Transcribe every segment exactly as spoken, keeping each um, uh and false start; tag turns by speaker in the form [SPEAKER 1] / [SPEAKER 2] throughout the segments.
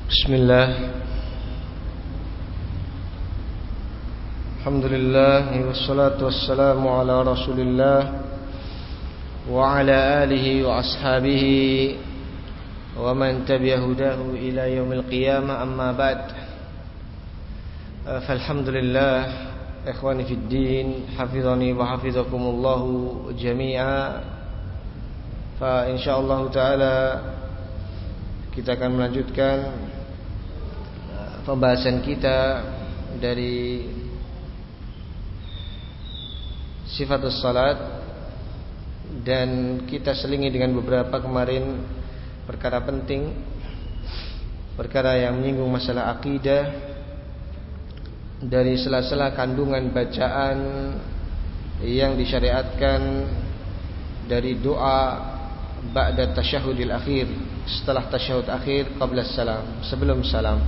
[SPEAKER 1] Bismillah. Alhamdulillah wassalatu wassalamu ala Rasulillah wa ala alihi wa ashabihi wa man tabi'a hudahu ila yaumil qiyamah, amma ba'd. Falhamdulillah, ikhwani fid din, hafizani wa hafizakumullahu jami'a. Fa insyaallah taala kita akan melanjutkan pembahasan kita dari sifatus salat, dan kita selingi dengan beberapa kemarin perkara penting, perkara yang menyinggung masalah akidah dari sela-sela kandungan bacaan yang disyariatkan dari doa ba'da tasyahudil akhir, setelah tasyahud akhir, qabla salam, sebelum salam,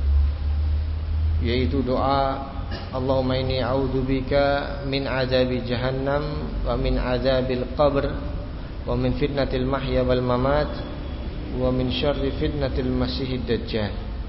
[SPEAKER 1] yaitu doa Allahumma inni a'udzubika min azabi jahannam wa min azabil qabr wa min fitnatil mahya wal mamat wa min syarri fitnatil masihid dajjal.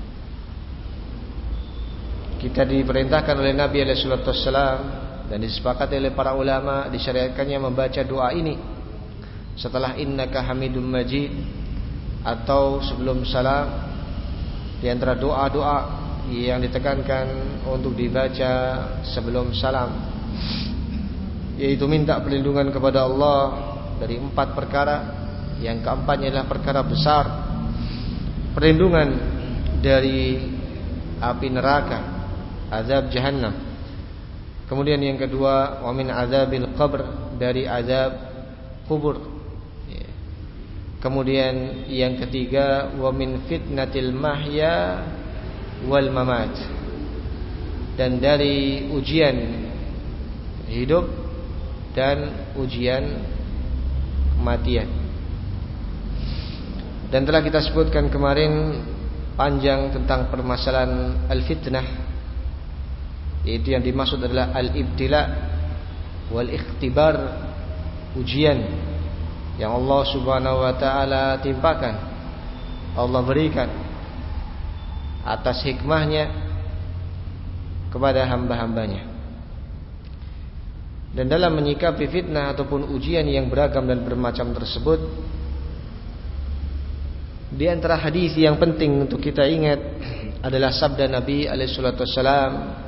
[SPEAKER 1] Kita diperintahkan oleh Nabi alaihi salatu wassalam dan disepakati oleh para ulama disyariatkannya membaca doa ini setelah innaka hamidum majid atau sebelum salam. Di antara doa-doa yang ditekankan untuk dibaca sebelum salam yaitu minta perlindungan kepada Allah dari empat perkara. Yang keempatnya adalah perkara besar, perlindungan dari api neraka, azab jahannam. Kemudian yang kedua, wa min azabil qabr, dari azab kubur. Kemudian yang ketiga, wa min fitnatil mahya wal mamat, dan dari ujian hidup dan ujian kematian. Dan telah kita sebutkan kemarin panjang tentang permasalahan al-fitnah, yaitu yang dimaksud adalah al-ibtila wal ikhtibar, ujian yang Allah subhanahu wa ta'ala timpakan, Allah berikan atas hikmahnya kepada hamba-hambanya. Dan dalam menyikapi fitnah ataupun ujian yang beragam dan bermacam tersebut, di antara hadis yang penting untuk kita ingat adalah sabda Nabi alaihi salatu wassalam,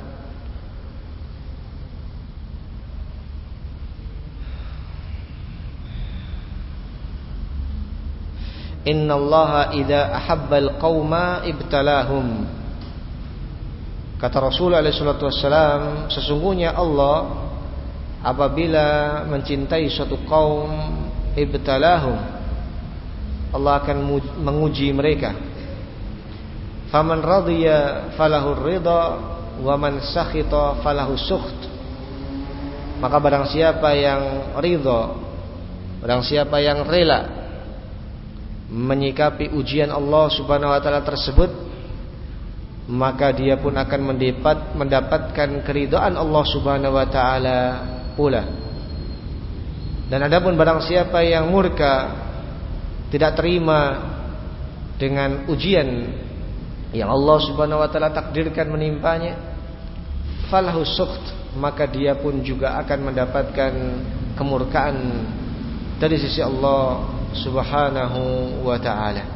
[SPEAKER 1] innallaha idza ahabbal qauma ibtalahum. Kata Rasul alaihi salatu wassalam, sesungguhnya Allah apabila mencintai suatu kaum, ibtalahum, Allah akan menguji mereka. Faman radiya falahu ridha wa man sakhita falahu sukht. Maka barang siapa yang ridha, barang siapa yang rela menyikapi ujian Allah subhanahu wa ta'ala tersebut, maka dia pun akan mendapat, mendapatkan keridhaan Allah subhanahu wa ta'ala pula. Dan adapun barang siapa yang murka, tidak terima dengan ujian yang Allah subhanahu wa ta'ala takdirkan menimpanya, falahu sukht, maka dia pun juga akan mendapatkan kemurkaan dari sisi Allah subhanahu wa ta'ala.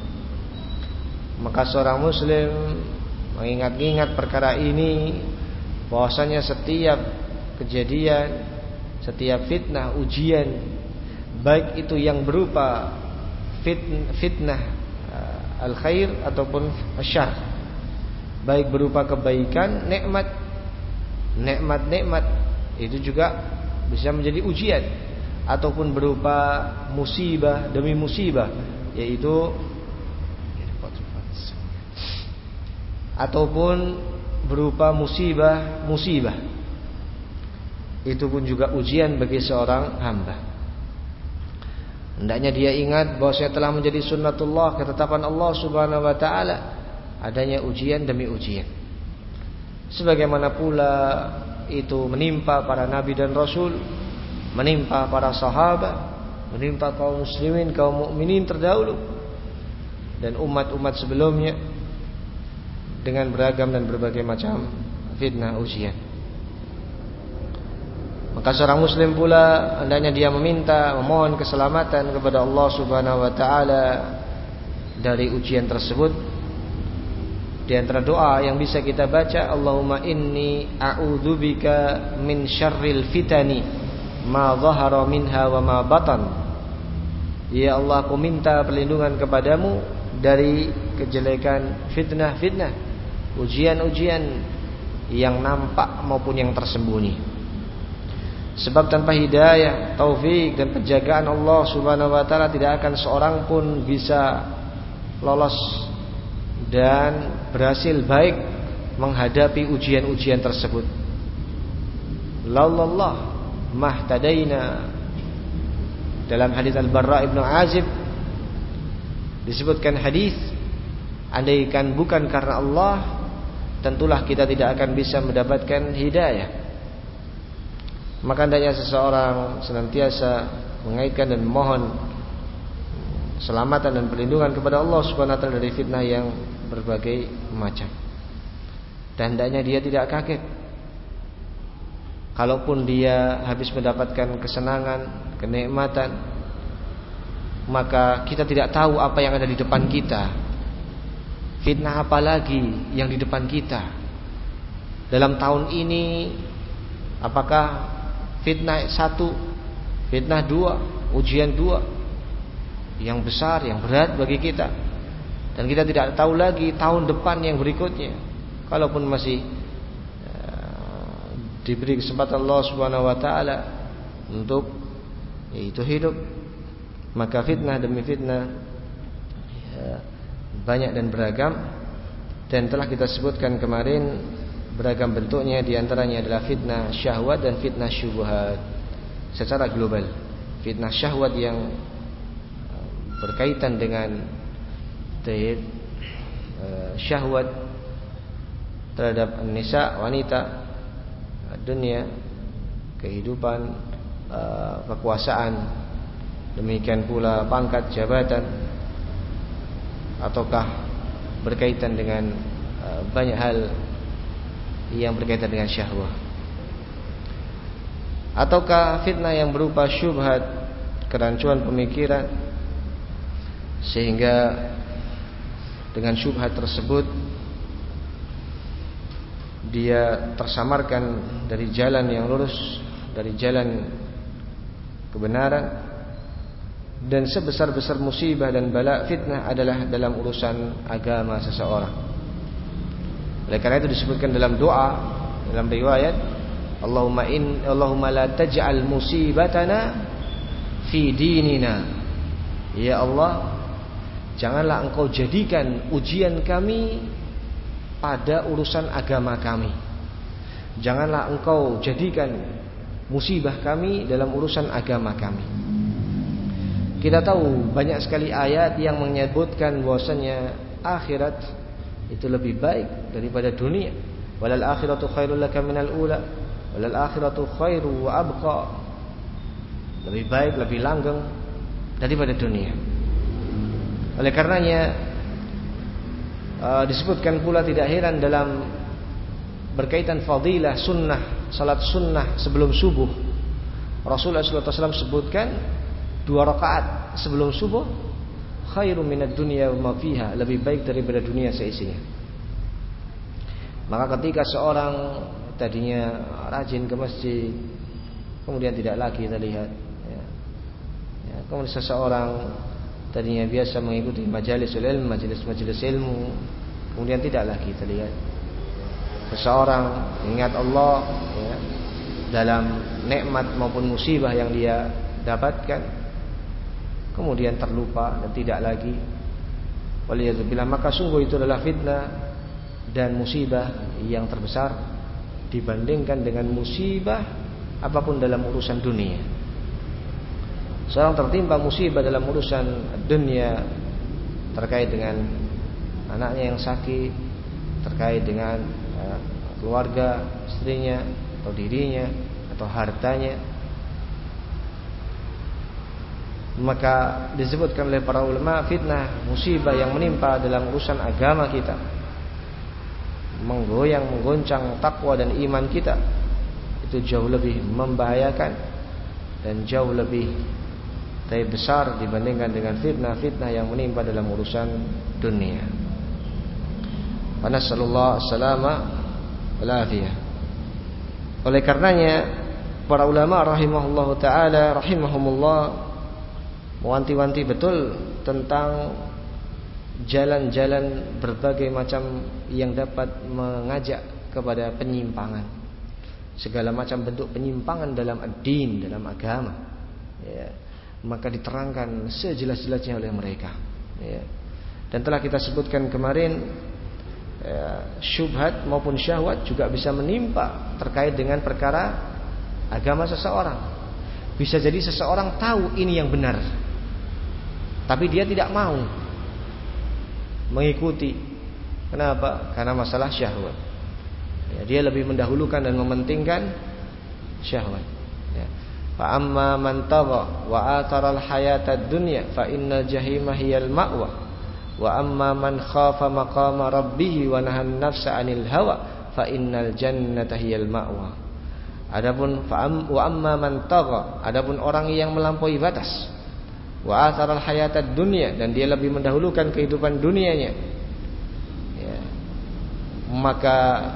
[SPEAKER 1] Maka seorang muslim mengingat-ingat perkara ini, bahwasanya setiap kejadian, setiap fitnah, ujian, baik itu yang berupa fitnah, fitnah al-khair ataupun asyar, baik berupa kebaikan, nikmat, nikmat-nikmat, itu juga bisa menjadi ujian, ataupun berupa musibah demi musibah, yaitu ataupun berupa musibah-musibah, itu pun juga ujian bagi seorang hamba. Hendaknya dia ingat bahwa saya telah menjadi sunnatullah, ketetapan Allah subhanahu wa ta'ala, adanya ujian demi ujian. Sebagaimana pula itu menimpa para nabi dan rasul, menimpa para sahabat, menimpa kaum muslimin, kaum mukminin terdahulu, dan umat-umat sebelumnya, dengan beragam dan berbagai macam fitnah ujian. Maka seorang muslim pula hendaknya dia meminta, memohon keselamatan kepada Allah Subhanahu wa taala dari ujian tersebut. Di antara doa yang bisa kita baca, Allahumma inni a'udzubika min syarril fitani ma dhahara minha wa ma batan. Ya Allah, aku minta perlindungan kepadamu dari kejelekan fitnah-fitnah, ujian-ujian yang nampak maupun yang tersembunyi. Sebab tanpa hidayah, taufik dan penjagaan Allah Subhanahu wa taala tidak akan seorang pun bisa lolos dan berhasil baik menghadapi ujian-ujian tersebut. Laulallah mahtadaina. Dalam hadis Al-Barra ibnu Azib disebutkan hadis, andaikan bukan karena Allah, tentulah kita tidak akan bisa mendapatkan hidayah. Maka hendaknya seseorang senantiasa mengaitkan dan memohon keselamatan dan perlindungan kepada Allah Subhanahu wa taala dari fitnah yang berbagai macam. Dan hendaknya dia tidak kaget kalaupun dia habis mendapatkan kesenangan, kenikmatan, maka kita tidak tahu apa yang ada di depan kita. Fitnah apa lagi yang di depan kita dalam tahun ini? Apakah fitnah satu, fitnah dua, ujian dua yang besar, yang berat bagi kita, dan kita tidak tahu lagi tahun depan yang berikutnya. Kalaupun masih uh, diberi kesempatan Allah Subhanahu wa taala untuk yaitu hidup, maka fitnah demi fitnah ya, banyak dan beragam, dan telah kita sebutkan kemarin beragam bentuknya. Di antaranya adalah fitnah syahwat dan fitnah syubhat secara global. Fitnah syahwat yang berkaitan dengan tayyib syahwat terhadap nisa, wanita, dunia, kehidupan, kekuasaan, demikian pula pangkat, jabatan, ataukah berkaitan dengan banyak hal yang berkaitan dengan syahwat, ataukah fitnah yang berupa syubhat, kerancuan pemikiran, sehingga dengan syubhat tersebut dia tersamarkan dari jalan yang lurus, dari jalan kebenaran. Dan sebesar-besar musibah dan bala fitnah adalah dalam urusan agama seseorang. Oleh karena itu disebutkan dalam doa, dalam riwayat, Allahumma in Allahumma la taj'al musibatana fi dinina. Ya Allah, janganlah engkau jadikan ujian kami pada urusan agama kami. Janganlah engkau jadikan musibah kami dalam urusan agama kami. Kita tahu banyak sekali ayat yang menyebutkan bahwasanya akhirat itu lebih baik daripada dunia. Walal akhiratu khairul laka minal ula, walal akhiratu khairu wa abqa. Lebih baik, lebih langgeng daripada dunia. Oleh karenanya uh, disebutkan pula tidak heran dalam berkaitan fadilah sunnah, salat sunnah sebelum subuh. Rasulullah shallallahu alaihi wasallam sebutkan dua rakaat sebelum subuh khairum minad dunya wa ma fiha, lebih baik daripada dunia seisinya. Maka ketika seorang tadinya rajin ke masjid, kemudian tidak lagi terlihat, ya. Ya, kemudian seseorang tadinya biasa mengikuti majalisul ilmu, majelis-majelis ilmu, kemudian tidak lagi terlihat. Seseorang ingat Allah, ya, dalam nikmat maupun musibah yang dia dapatkan, kemudian terlupa dan tidak lagi. Waliyadzubillah, maka sungguh itu adalah fitnah dan musibah yang terbesar dibandingkan dengan musibah apapun dalam urusan dunia. Seorang tertimpa musibah dalam urusan dunia terkait dengan anaknya yang sakit, terkait dengan uh, keluarga, istrinya atau dirinya atau hartanya, maka disebutkan oleh para ulama fitnah musibah yang menimpa dalam urusan agama kita menggoyang, menggoncang takwa dan iman kita, itu jauh lebih membahayakan dan jauh lebih besar dibandingkan dengan fitnah-fitnah yang menimpa dalam urusan dunia. Wa nasallallahu salama wal afiyah. Oleh karenanya para ulama rahimahullahu taala rahimahumullah mewanti-wanti betul tentang jalan-jalan berbagai macam yang dapat mengajak kepada penyimpangan, segala macam bentuk penyimpangan dalam ad-din, dalam agama, ya, maka diterangkan sejelas-jelasnya oleh mereka, ya. Dan telah kita sebutkan kemarin, ya, syubhat maupun syahwat juga bisa menimpa terkait dengan perkara agama seseorang. Bisa jadi seseorang tahu ini yang benar, tapi dia tidak mau mengikuti. Kenapa? Karena masalah syahwat, ya, dia lebih mendahulukan dan mementingkan syahwat, ya. Fa amma man tagha wa athara al-hayata ad-dunya fa innal jahima hiyal ma'wa wa amma man khafa maqama rabbih wa nahan nafsa 'anil hawa fa innal jannata hiyal ma'wa. Adapun fa wa amma man tagha, adapun orang yang melampaui batas, wa athara al-hayata ad-dunya, dan dia lebih mendahulukan kehidupan dunianya, ya, maka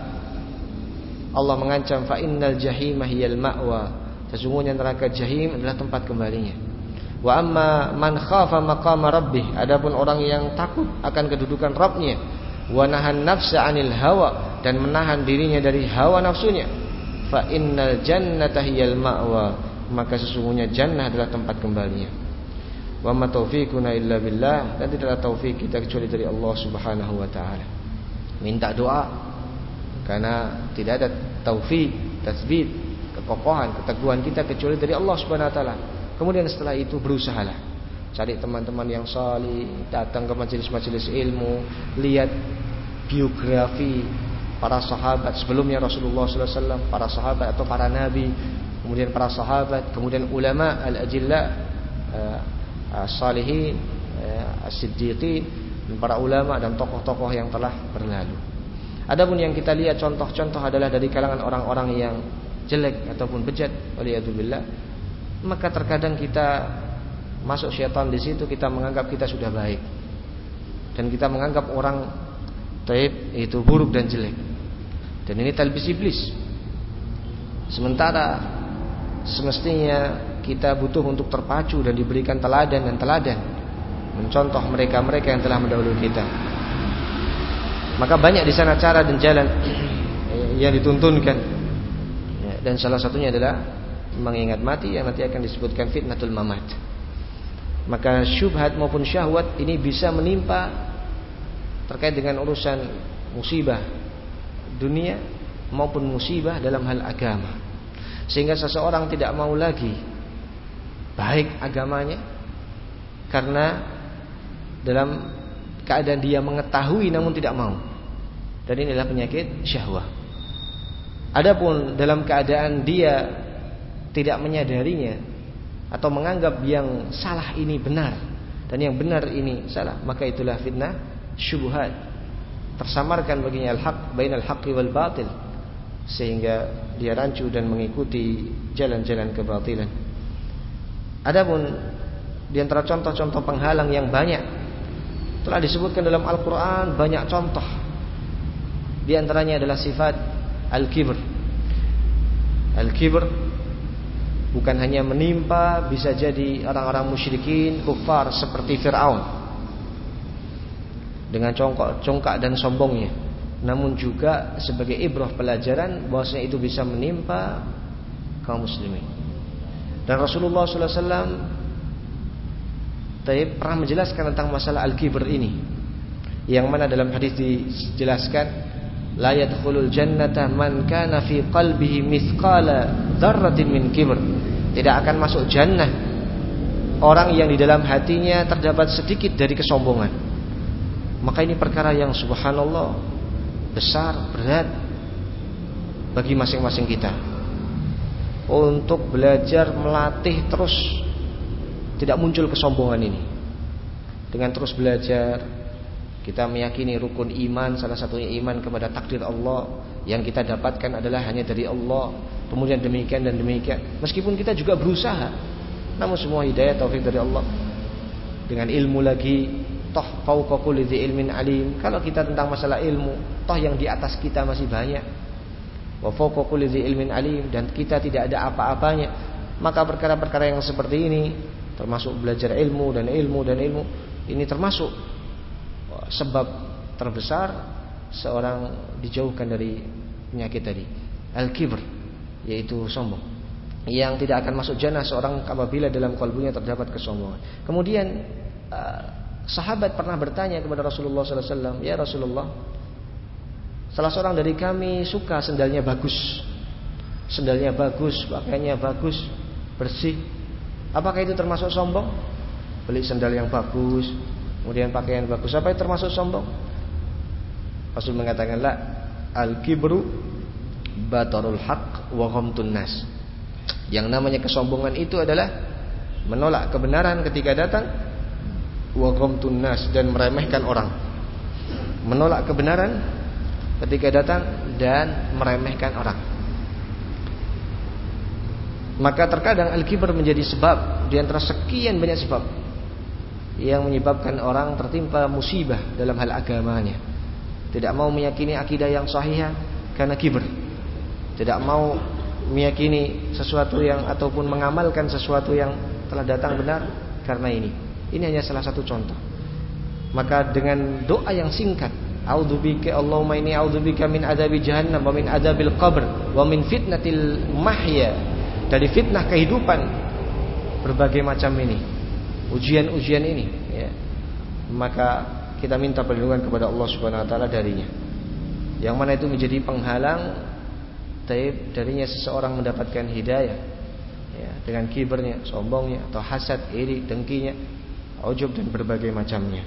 [SPEAKER 1] Allah mengancam fa innal jahima hiyal ma'wa, sesungguhnya neraka jahim adalah tempat kembalinya. Wa amma man khafa maqama rabbih, adapun orang yang takut akan kedudukan Rabbnya, wa nahan nafsa 'anil hawa, dan menahan dirinya dari hawa nafsunya, fa innal jannata hiyal ma'wa, maka sesungguhnya jannah adalah tempat kembalinya. Wa ma taufiquna illa billah, dan tidaklah taufik kita kecuali dari Allah Subhanahu wa taala. Minta doa, karena tidak ada taufik, tasbih, kekokohan, keteguhan kita kecuali dari Allah Subhanahu wa taala. Kemudian setelah itu berusahalah cari teman-teman yang salih, datang ke majelis-majelis ilmu, lihat biografi para sahabat sebelumnya Rasulullah sallallahu alaihi wasallam, para sahabat atau para nabi, kemudian para sahabat, kemudian ulama al-ajilla, as-salihin, as-siddiqin, dan para ulama dan tokoh-tokoh yang telah berlalu. Adapun yang kita lihat contoh-contoh adalah dari kalangan orang-orang yang jelek ataupun bejat, waliyadzubillah, maka terkadang kita masuk syaitan di situ, kita menganggap kita sudah baik, dan kita menganggap orang taib itu buruk dan jelek, dan ini talbis iblis. Sementara semestinya kita butuh untuk terpacu dan diberikan teladan dan teladan, mencontoh mereka-mereka yang telah mendahului kita. Maka banyak di sana cara dan jalan yang dituntunkan, dan salah satunya adalah mengingat mati yang nanti akan disebutkan fitnatul mamat. Maka syubhat maupun syahwat ini bisa menimpa terkait dengan urusan musibah dunia maupun musibah dalam hal agama, sehingga seseorang tidak mau lagi baik agamanya karena dalam keadaan dia mengetahui namun tidak mau, dan inilah penyakit syahwat. Adapun dalam keadaan dia tidak menyadarinya atau menganggap yang salah ini benar dan yang benar ini salah, maka itulah fitnah syubhat. Tersamarkan baginya al-haq bainal haqqi wal batil, sehingga dia rancu dan mengikuti jalan-jalan kebatilan. Adapun di antara contoh-contoh penghalang yang banyak telah disebutkan dalam Al-Qur'an, banyak contoh. Di antaranya adalah sifat al-kibr. Al-kibr bukan hanya menimpa, bisa jadi orang-orang musyrikin kufar seperti Fir'aun dengan congkak, congkak dan sombongnya, namun juga sebagai ibrah pelajaran bahwasanya itu bisa menimpa kaum muslimin. Dan Rasulullah sallallahu alaihi wasallam pernah menjelaskan tentang masalah al-kibr ini, yang mana dalam hadis dijelaskan la yadkhulul jannata man kana fi qalbihi mithqala dzarratin min kibr. Tidak akan masuk jannah orang yang di dalam hatinya terdapat sedikit dari kesombongan. Maka ini perkara yang subhanallah besar, berat bagi masing-masing kita untuk belajar melatih terus tidak muncul kesombongan ini, dengan terus belajar, Kita meyakini rukun iman, salah satunya iman kepada takdir Allah, yang kita dapatkan adalah hanya dari Allah. Kemudian demikian dan demikian. Meskipun kita juga berusaha, namun semua hidayah taufik dari Allah. Dengan ilmu lagi, toh fauqa kulli dzi ilmin alim. Kalau kita tentang masalah ilmu, toh yang di atas kita masih banyak. Wa fauqa kulli dzi ilmin alim, dan kita tidak ada apa-apanya. Maka perkara-perkara yang seperti ini, termasuk belajar ilmu dan ilmu dan ilmu, ini termasuk sebab terbesar seorang dijauhkan dari penyakit tadi, al-kibr, yaitu sombong, yang tidak akan masuk jannah seorang apabila dalam kalbunya terdapat kesombongan. Kemudian uh, sahabat pernah bertanya kepada Rasulullah sallallahu alaihi wasallam, ya Rasulullah, salah seorang dari kami suka sendalnya bagus, sendalnya bagus, pakaiannya bagus, bersih, apakah itu termasuk sombong? Beli sendal yang bagus, kemudian pakaian bagus, apa itu termasuk sombong? Rasul mengatakan, la, al-kibru batarul haq wa ghamtun nas. Yang namanya kesombongan itu adalah menolak kebenaran ketika datang, wa ghamtun nas, dan meremehkan orang. Menolak kebenaran ketika datang dan meremehkan orang. Maka terkadang al-kibr menjadi sebab di antara sekian banyak sebab yang menyebabkan orang tertimpa musibah dalam hal agamanya. Tidak mau meyakini akidah yang sahih karena kibr. Tidak mau meyakini sesuatu yang ataupun mengamalkan sesuatu yang telah datang benar karena ini. Ini hanya salah satu contoh. Maka dengan doa yang singkat, a'udzubika Allahumma inni a'udzubika min adzabi jahannam wa min adzabil qabr wa min fitnatil mahya, dari fitnah kehidupan berbagai macam ini, ujian-ujian ini, ya, maka kita minta perlindungan kepada Allah Subhanahu wa taala darinya. Yang mana itu menjadi penghalang taib darinya seseorang mendapatkan hidayah, ya, dengan kibernya, sombongnya, atau hasad, iri, dengkinya, ujub, dan berbagai macamnya.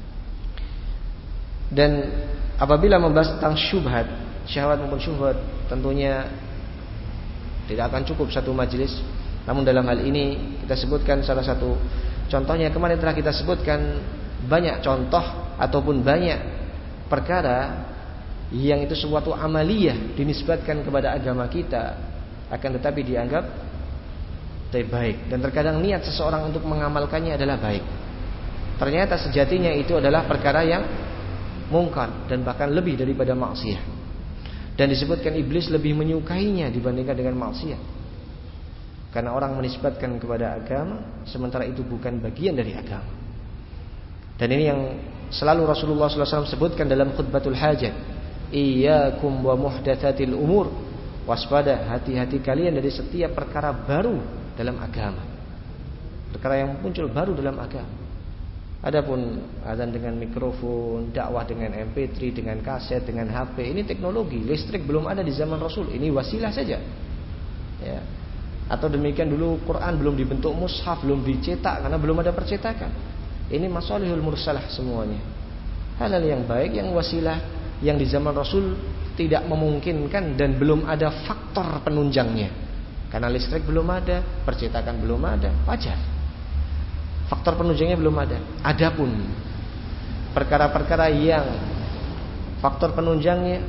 [SPEAKER 1] Dan apabila membahas tentang syubhat, syahwat maupun syubhat, tentunya tidak akan cukup satu majelis. Namun dalam hal ini kita sebutkan salah satu contohnya. Kemarin telah kita sebutkan banyak contoh ataupun banyak perkara yang itu suatu amaliyah dinisbatkan kepada agama kita, akan tetapi dianggap baik, dan terkadang niat seseorang untuk mengamalkannya adalah baik. Ternyata sejatinya itu adalah perkara yang mungkar dan bahkan lebih daripada maksiat. Dan disebutkan iblis lebih menyukainya dibandingkan dengan maksiat, karena orang menisbatkan kepada agama sementara itu bukan bagian dari agama. Dan ini yang selalu Rasulullah sallallahu alaihi wasallam sebutkan dalam khutbatul hajat, iyyakum wa muhdatsatil umur, waspada, hati-hati kalian dari setiap perkara baru dalam agama, perkara yang muncul baru dalam agama. Adapun azan dengan mikrofon, dakwah dengan M P tiga, dengan kaset, dengan H P, ini teknologi. Listrik belum ada di zaman Rasul, ini wasilah saja, ya. Atau demikian dulu Quran belum dibentuk mushaf, belum dicetak karena belum ada percetakan. Ini masalihul mursalah semuanya, hal-hal yang baik, yang wasilah, yang di zaman Rasul tidak memungkinkan dan belum ada faktor penunjangnya. Karena listrik belum ada, percetakan belum ada, wajar. Faktor penunjangnya belum ada. Adapun perkara-perkara yang faktor penunjangnya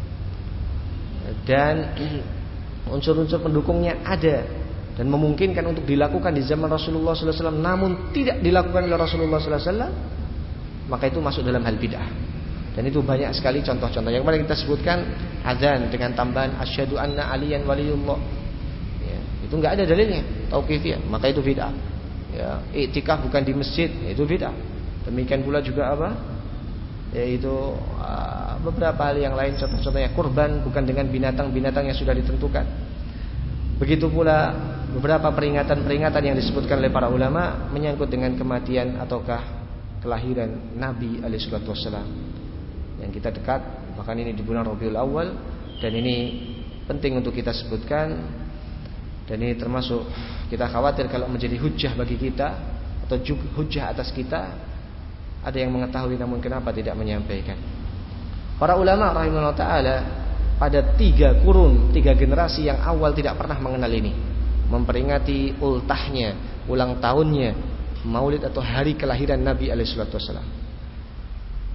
[SPEAKER 1] dan unsur-unsur pendukungnya ada dan memungkinkan untuk dilakukan di zaman Rasulullah sallallahu alaihi wasallam, namun tidak dilakukan oleh Rasulullah sallallahu alaihi wasallam, maka itu masuk dalam hal bid'ah. Dan itu banyak sekali contoh-contoh. Yang kemarin kita sebutkan azan dengan tambahan asyhadu anna aliyan waliyullah, ya, itu enggak ada dalilnya tauqifiyah, maka itu bid'ah. Ya, iktikaf bukan di masjid, itu bid'ah. Demikian pula juga apa? Yaitu uh, beberapa hal yang lain, contoh-contohnya kurban bukan dengan binatang-binatang yang sudah ditentukan. Begitu pula beberapa peringatan-peringatan yang disebutkan oleh para ulama menyangkut dengan kematian ataukah kelahiran Nabi alaihi salatu wasallam yang kita dekat, bahkan ini di bulan Rabiul Awal, dan ini penting untuk kita sebutkan. Dan ini termasuk kita khawatir kalau menjadi hujjah bagi kita atau hujjah atas kita. Ada yang mengetahui namun kenapa tidak menyampaikan. Para ulama rahimahullah ta'ala pada tiga kurun, tiga generasi yang awal tidak pernah mengenal ini, memperingati ultahnya, ulang tahunnya, maulid atau hari kelahiran Nabi alaihi salatu wasallam.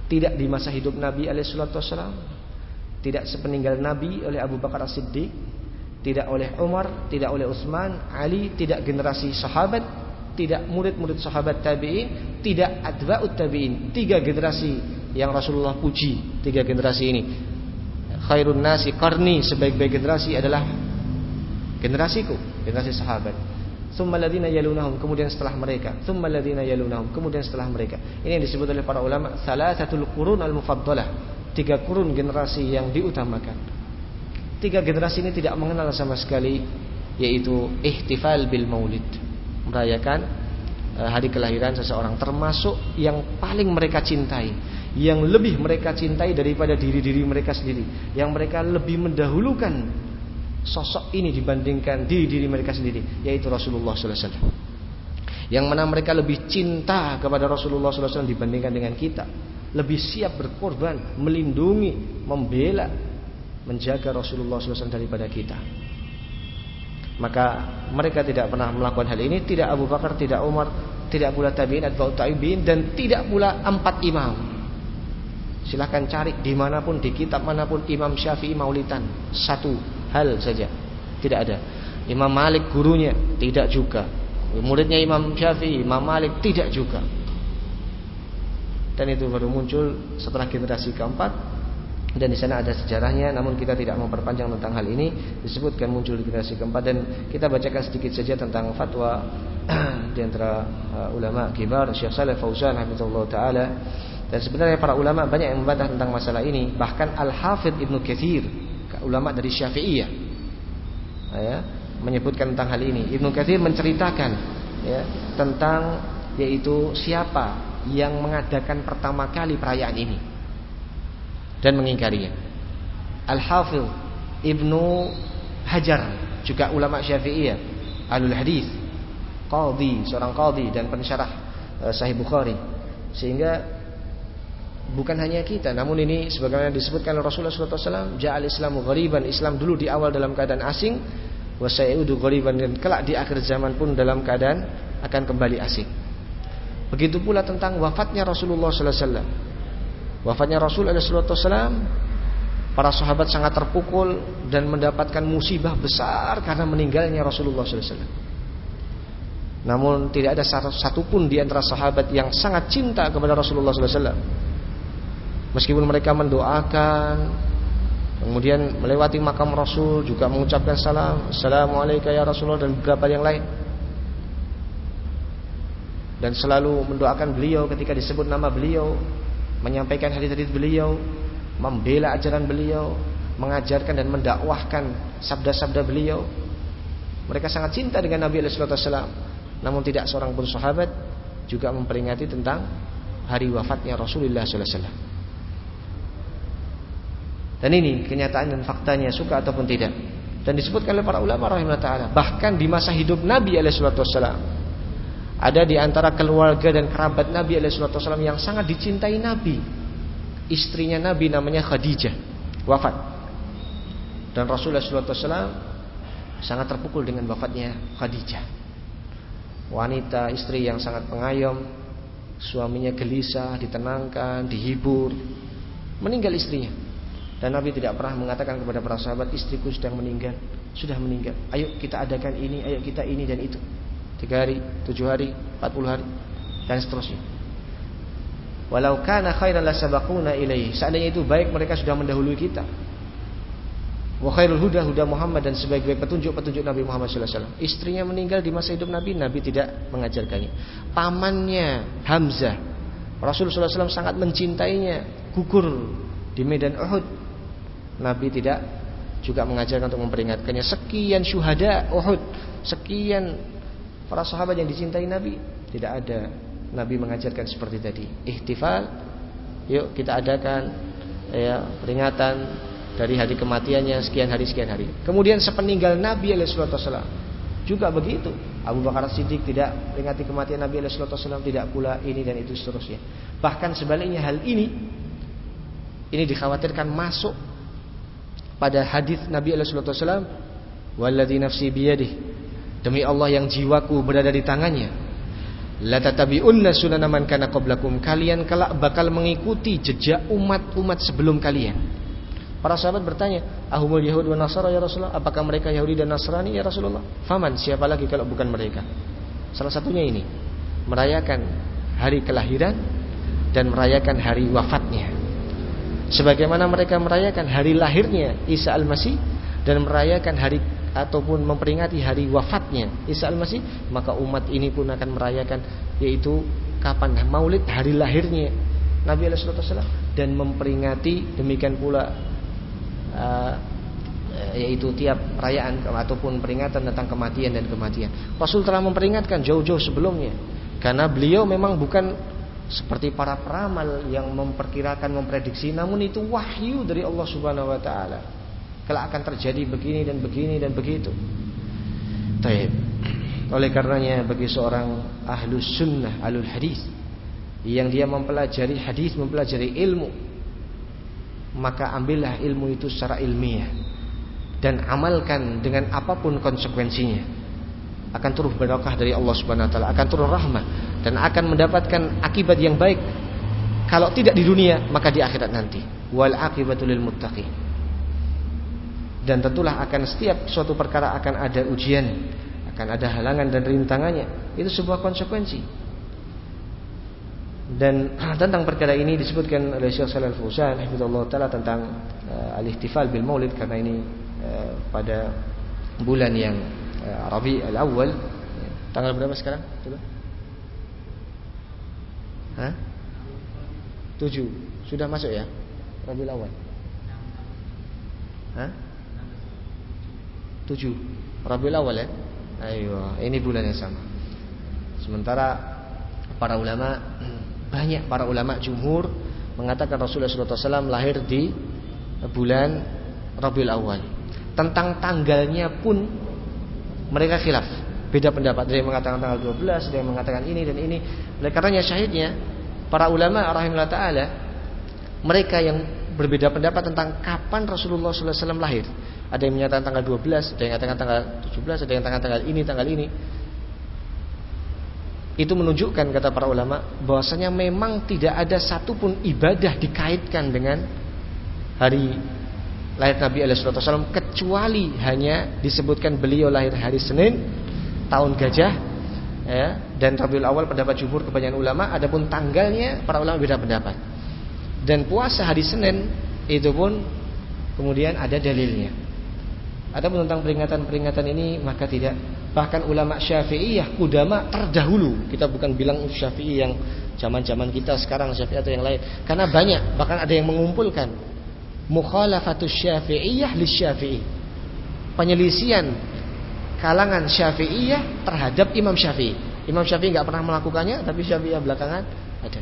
[SPEAKER 1] tidak di masa hidup Nabi alaihi salatu wasallam, tidak sepeninggal Nabi oleh Abu Bakar As-Siddiq, tidak oleh Umar, tidak oleh Utsman, Ali, tidak generasi sahabat, tidak murid-murid sahabat tabi'in, tidak atba'ut tabi'in. Tiga generasi yang Rasulullah puji, tiga generasi ini. Khairun nasi qarni, sebaik-baik generasi adalah generasiku, generasi sahabat. Tsummal ladzina yalunahum, kemudian setelah mereka. Tsummal ladzina yalunahum, kemudian setelah mereka. Ini yang disebut oleh para ulama salasatul qurun al-mufaddalah, tiga kurun generasi yang diutamakan. Tiga generasi ini tidak mengenal sama sekali yaitu ihtifal bil maulid, merayakan hari kelahiran seseorang, termasuk yang paling mereka cintai, yang lebih mereka cintai daripada diri-diri mereka sendiri, yang mereka lebih mendahulukan sosok ini dibandingkan diri-diri mereka sendiri, yaitu Rasulullah sallallahu alaihi wasallam. Yang mana mereka lebih cinta kepada Rasulullah sallallahu alaihi wasallam dibandingkan dengan kita, lebih siap berkorban, melindungi, membela, menjaga Rasulullah sallallahu alaihi wasallam daripada kita. Maka mereka tidak pernah melakukan hal ini. Tidak Abu Bakar, tidak Umar, tidak pula tabi'in, atba'ut tabi'in, dan tidak pula empat imam. Silahkan cari dimanapun, di kitab manapun Imam Syafi'i maulidan, satu hal saja tidak ada. Imam Malik gurunya tidak juga, muridnya Imam Syafi'i, Imam Malik tidak juga. Dan itu baru muncul setelah generasi keempat, dan di sana ada sejarahnya. Namun kita tidak memperpanjang tentang hal ini. Disebutkan muncul di generasi keempat, dan kita bacakan sedikit saja tentang fatwa di antara uh, ulama kibar, Syekh Shalih Fauzan hafizahullah taala. Dan sebenarnya para ulama banyak yang membantah tentang masalah ini. Bahkan Al-Hafidz Ibnu Katsir, ulama dari Syafi'iyah, ya, menyebutkan tentang hal ini. Ibnu Katsir menceritakan, ya, tentang yaitu siapa yang mengadakan pertama kali perayaan ini dan mengingkarinya. Al-Hafidz Ibnu Hajar, juga ulama Syafi'iyah, Ahlul Hadis, qadhi, seorang qadhi dan pensyarah uh, Sahih Bukhari. Sehingga bukan hanya kita, namun ini sebagaimana disebutkan oleh Rasulullah sallallahu alaihi wasallam, ja'al islamu ghariban, Islam dulu di awal dalam keadaan asing, wa sayaudu ghariban, dan kelak di akhir zaman pun dalam keadaan akan kembali asing. Begitu pula tentang wafatnya Rasulullah sallallahu alaihi wasallam. Wafatnya Rasul sallallahu alaihi wasallam, para sahabat sangat terpukul dan mendapatkan musibah besar karena meninggalnya Rasulullah sallallahu alaihi wasallam. Namun tidak ada satupun di antara sahabat yang sangat cinta kepada Rasulullah sallallahu alaihi wasallam. Meskipun mereka mendoakan, kemudian melewati makam Rasul, juga mengucapkan salam, Assalamualaikum ya Rasulullah, dan beberapa yang lain, dan selalu mendoakan beliau ketika disebut nama beliau, menyampaikan hadis-hadis beliau, membela ajaran beliau, mengajarkan dan mendakwahkan sabda-sabda beliau. Mereka sangat cinta dengan Nabi alaihi wasallam. Namun tidak seorang pun sahabat juga memperingati tentang hari wafatnya Rasulullah sallallahu alaihi wasallam. Dan ini kenyataan dan faktanya, suka ataupun tidak. Dan disebutkan oleh para ulama rahimahullah ta'ala, bahkan di masa hidup Nabi alaihi wasallam, ada di antara keluarga dan kerabat Nabi alaihi wasallam yang sangat dicintai Nabi. Istrinya Nabi namanya Khadijah, wafat. Dan Rasulullah sallallahu alaihi wasallam sangat terpukul dengan wafatnya Khadijah. Wanita, istri yang sangat pengayom, suaminya gelisah, ditenangkan, dihibur, meninggal istrinya. Dan Nabi tidak pernah mengatakan kepada para sahabat, istriku sedang meninggal, sudah meninggal, ayo kita adakan ini, ayo kita ini dan itu. Tiga hari, tujuh hari, empat puluh hari, dan seterusnya. Walau kana khairan lasabaquna ilaihi, seandainya itu baik, mereka sudah mendahului kita. Wa khairul huda huda Muhammad, dan sebaik-baik petunjuk-petunjuk Nabi Muhammad sallallahu alaihi wasallam. Istrinya meninggal di masa hidup Nabi, Nabi tidak mengajarkannya. Pamannya Hamzah, Rasulullah sallallahu alaihi wasallam sangat mencintainya, gugur di medan Uhud. Nabi tidak juga mengajarkan untuk memperingatkannya. Sekian syuhada Uhud, sekian para sahabat yang dicintai Nabi, tidak ada Nabi mengajarkan seperti tadi. Ihtifal, yuk kita adakan, ya, peringatan dari hari kematiannya sekian hari sekian hari. Kemudian sepeninggal Nabi alaihi wasallam juga begitu. Abu Bakar Siddiq tidak peringati kematian Nabi alaihi wasallam, tidak pula ini dan itu seterusnya. Bahkan sebaliknya, hal ini ini dikhawatirkan masuk pada hadis Nabi alaihi wasallam, walladzi nafsi biyadihi, demi Allah yang jiwaku berada di tangannya, La tatabi'unna sunana man kana qablakum, kalian kelak bakal mengikuti jejak umat-umat sebelum kalian. Para sahabat bertanya, ahumul yahud wa nasara ya Rasulullah, apakah mereka Yahudi dan Nasrani ya Rasulullah? Faman, siapa lagi kalau bukan mereka? Salah satunya ini, merayakan hari kelahiran dan merayakan hari wafatnya. Sebagaimana mereka merayakan hari lahirnya Isa Al-Masih dan merayakan hari ataupun memperingati hari wafatnya Isa Al-Masih, maka umat ini pun akan merayakan, yaitu kapan? Maulid, hari lahirnya Nabi alaihi wasallam, dan memperingati demikian pula uh, yaitu tiap perayaan ataupun peringatan tentang kematian dan kematian. Rasul telah memperingatkan jauh-jauh sebelumnya, karena beliau memang bukan seperti para peramal yang memperkirakan, memprediksi, namun itu wahyu dari Allah Subhanahu wa taala. Kelak akan terjadi begini dan begini dan begitu. Taib. Oleh karenanya bagi seorang ahlus sunnah, ahlul hadis, yang dia mempelajari hadis, mempelajari ilmu, maka ambillah ilmu itu secara ilmiah dan amalkan dengan apapun konsekuensinya. Akan turun berkah dari Allah Subhanahu wa taala, akan turun rahmah dan akan mendapatkan akibat yang baik. Kalau tidak di dunia, maka di akhirat nanti. Wal aqibatu lil muttaqin. Dan tentulah akan setiap suatu perkara akan ada ujian, akan ada halangan dan rintangannya. Itu sebuah konsekuensi. Dan tentang perkara ini disebutkan oleh Syekh Shalal Fauzan hafizallahu taala tentang uh, al-ihtifal bil Maulid, karena ini uh, pada bulan yang uh, Rabi al-Awwal. Tanggal berapa sekarang? Coba. Hah? tujuh. Sudah masuk ya? Rabi al-Awwal. Hah? tujuh Rabiul Awal ya. Ayo, ini bulan yang sama. Sementara para ulama, banyak para ulama jumhur mengatakan Rasulullah shallallahu alaihi wasallam lahir di bulan Rabiul Awal. Tentang tanggalnya pun mereka khilaf, beda pendapat. Ada yang mengatakan tanggal dua belas, ada yang mengatakan ini dan ini. Oleh karenanya syahidnya para ulama rahimahullah taala, mereka yang berbeda pendapat tentang kapan Rasulullah shallallahu alaihi wasallam lahir. Ada yang menyatakan tanggal dua belas, ada yang mengatakan tanggal tujuh belas, ada yang mengatakan tanggal ini, tanggal ini. Itu menunjukkan, kata para ulama, bahwasanya memang tidak ada satupun ibadah dikaitkan dengan hari lahir Nabi alaihi wasallam, kecuali hanya disebutkan beliau lahir hari Senin, tahun gajah, ya, dan Rabiul Awal pendapat jumhur kebanyakan ulama. Adapun tanggalnya para ulama beda pendapat. Dan puasa hari Senin itu pun kemudian ada dalilnya. Adapun tentang peringatan-peringatan ini maka tidak. Bahkan ulama Syafi'iyah kudama terdahulu, kita bukan bilang Syafi'i yang zaman-zaman kita sekarang, Syafi'i atau yang lain, karena banyak, bahkan ada yang mengumpulkan mukhalafatus Syafi'iyah li Syafi'i, penyelisihan kalangan Syafi'iyah terhadap Imam Syafi'i. Imam Syafi'i enggak pernah melakukannya, tapi Syafi'iyah belakangan ada.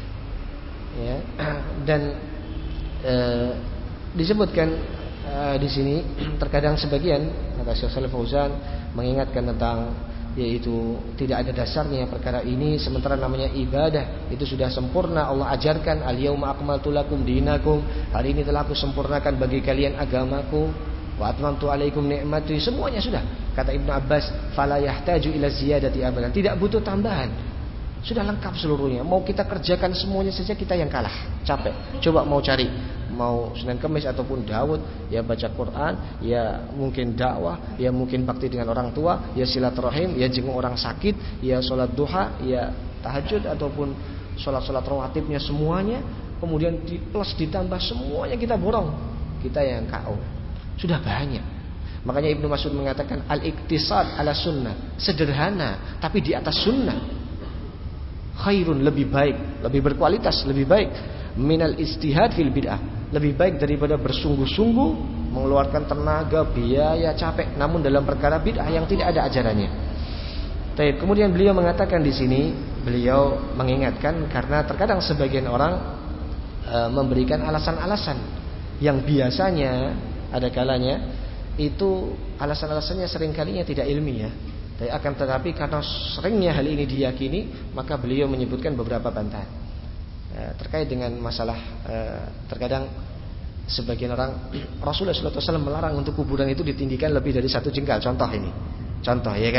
[SPEAKER 1] Ya, dan e, disebutkan Uh, di sini terkadang sebagian, kata Syekh Shalal Fauzan, mengingatkan tentang yaitu tidak ada dasarnya perkara ini, sementara namanya ibadah itu sudah sempurna. Allah ajarkan al-yauma akmaltu lakum dinakum, hari ini telah aku sempurnakan bagi kalian agamaku, wa atmamtu alaikum ni'mati, semuanya sudah. Kata Ibnu Abbas, fala yahtaju ila ziyadati abadan, tidak butuh tambahan, sudah lengkap seluruhnya. Mau kita kerjakan semuanya saja kita yang kalah, capek. Coba mau cari, mau Senin Kemis ataupun Daud, ya baca Quran, ya mungkin dakwah, ya mungkin bakti dengan orang tua, ya silaturahim, ya jenguk orang sakit, ya sholat duha, ya tahajud ataupun sholat-sholat rawatibnya semuanya, kemudian di plus ditambah semuanya kita borong, kita yang K O. Sudah banyak. Makanya Ibnu Mas'ud mengatakan al-iktisad ala sunnah, sederhana tapi di atas sunnah. Khairun, lebih baik, lebih berkualitas, lebih baik minal istihad fil bid'ah, lebih baik daripada bersungguh-sungguh mengeluarkan tenaga, biaya, capek namun dalam perkara bid'ah yang tidak ada ajarannya. Baik, kemudian beliau mengatakan di sini, beliau mengingatkan karena terkadang sebagian orang e, memberikan alasan-alasan yang biasanya ada kalanya itu alasan-alasannya seringkalinya tidak ilmiah. Akan tetapi karena seringnya hal ini diyakini, maka beliau menyebutkan beberapa bantahan ya, terkait dengan masalah eh, terkadang sebagian orang, Rasulullah shallallahu alaihi wasallam melarang untuk kuburan itu ditinggikan lebih dari satu jengkal. Contoh ini, contoh ya kan,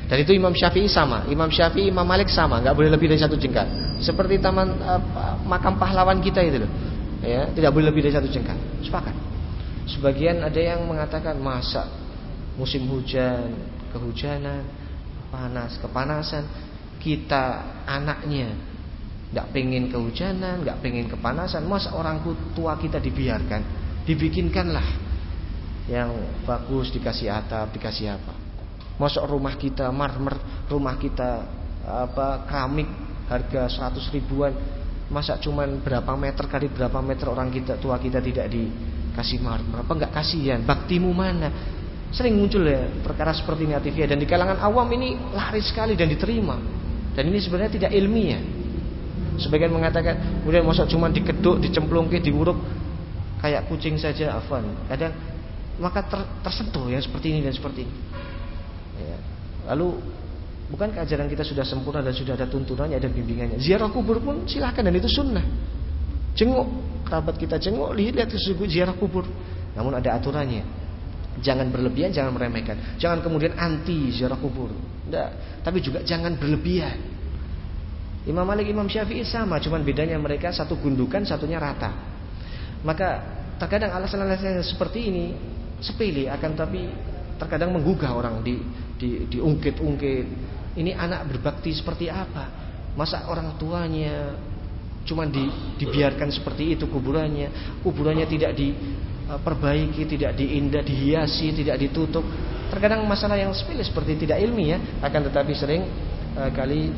[SPEAKER 1] Dan itu Imam Syafi'i sama, Imam Syafi'i, Imam Malik sama, nggak boleh lebih dari satu jengkal. Seperti taman uh, makam pahlawan kita itu loh, ya, tidak boleh lebih dari satu jengkal. Sepakat. Sebagian ada yang mengatakan masa musim hujan, kehujanan, panas, kepanasan, kita anaknya nggak pengen kehujanan, nggak pengen kepanasan, masa orang tua kita dibiarkan, dibikinkanlah yang bagus, dikasih atap, dikasih apa. Masa rumah kita marmer, rumah kita apa keramik harga seratus ribuan, masa cuman berapa meter kali berapa meter orang kita tua kita tidak dikasih marmer, apa nggak kasihan? Baktimu mana? Sering muncul ya perkara seperti ini T V, dan di kalangan awam ini laris sekali dan diterima. Dan ini sebenarnya tidak ilmiah. Sebagian mengatakan kemudian masa cuma dikeduk, dicemplungke, diuruk kayak kucing saja, afwan. Kadang maka ter, tersentuh yang seperti ini dan seperti ini. Ya. Lalu bukankah ajaran kita sudah sempurna dan sudah ada tuntunannya, ada bimbingannya? Ziarah kubur pun silahkan, dan itu sunnah. Jenguk kerabat kita, jenguk, lihat ziarah kubur. Namun ada aturannya. Jangan berlebihan, jangan meremehkan. Jangan kemudian anti ziarah kubur. Enggak, tapi juga jangan berlebihan. Imam Malik, Imam Syafi'i sama, cuman bedanya mereka satu gundukan, satunya rata. Maka terkadang alasan-alasan seperti ini sepele, akan tapi terkadang menggugah orang, di, di, diungkit-ungkit. Ini anak berbakti seperti apa? Masa orang tuanya cuman di, dibiarkan seperti itu kuburannya, kuburannya tidak diperbaiki, tidak diindah, dihiasi, tidak ditutup. Terkadang masalah yang sepele seperti tidak ilmiah, akan tetapi sering uh, kali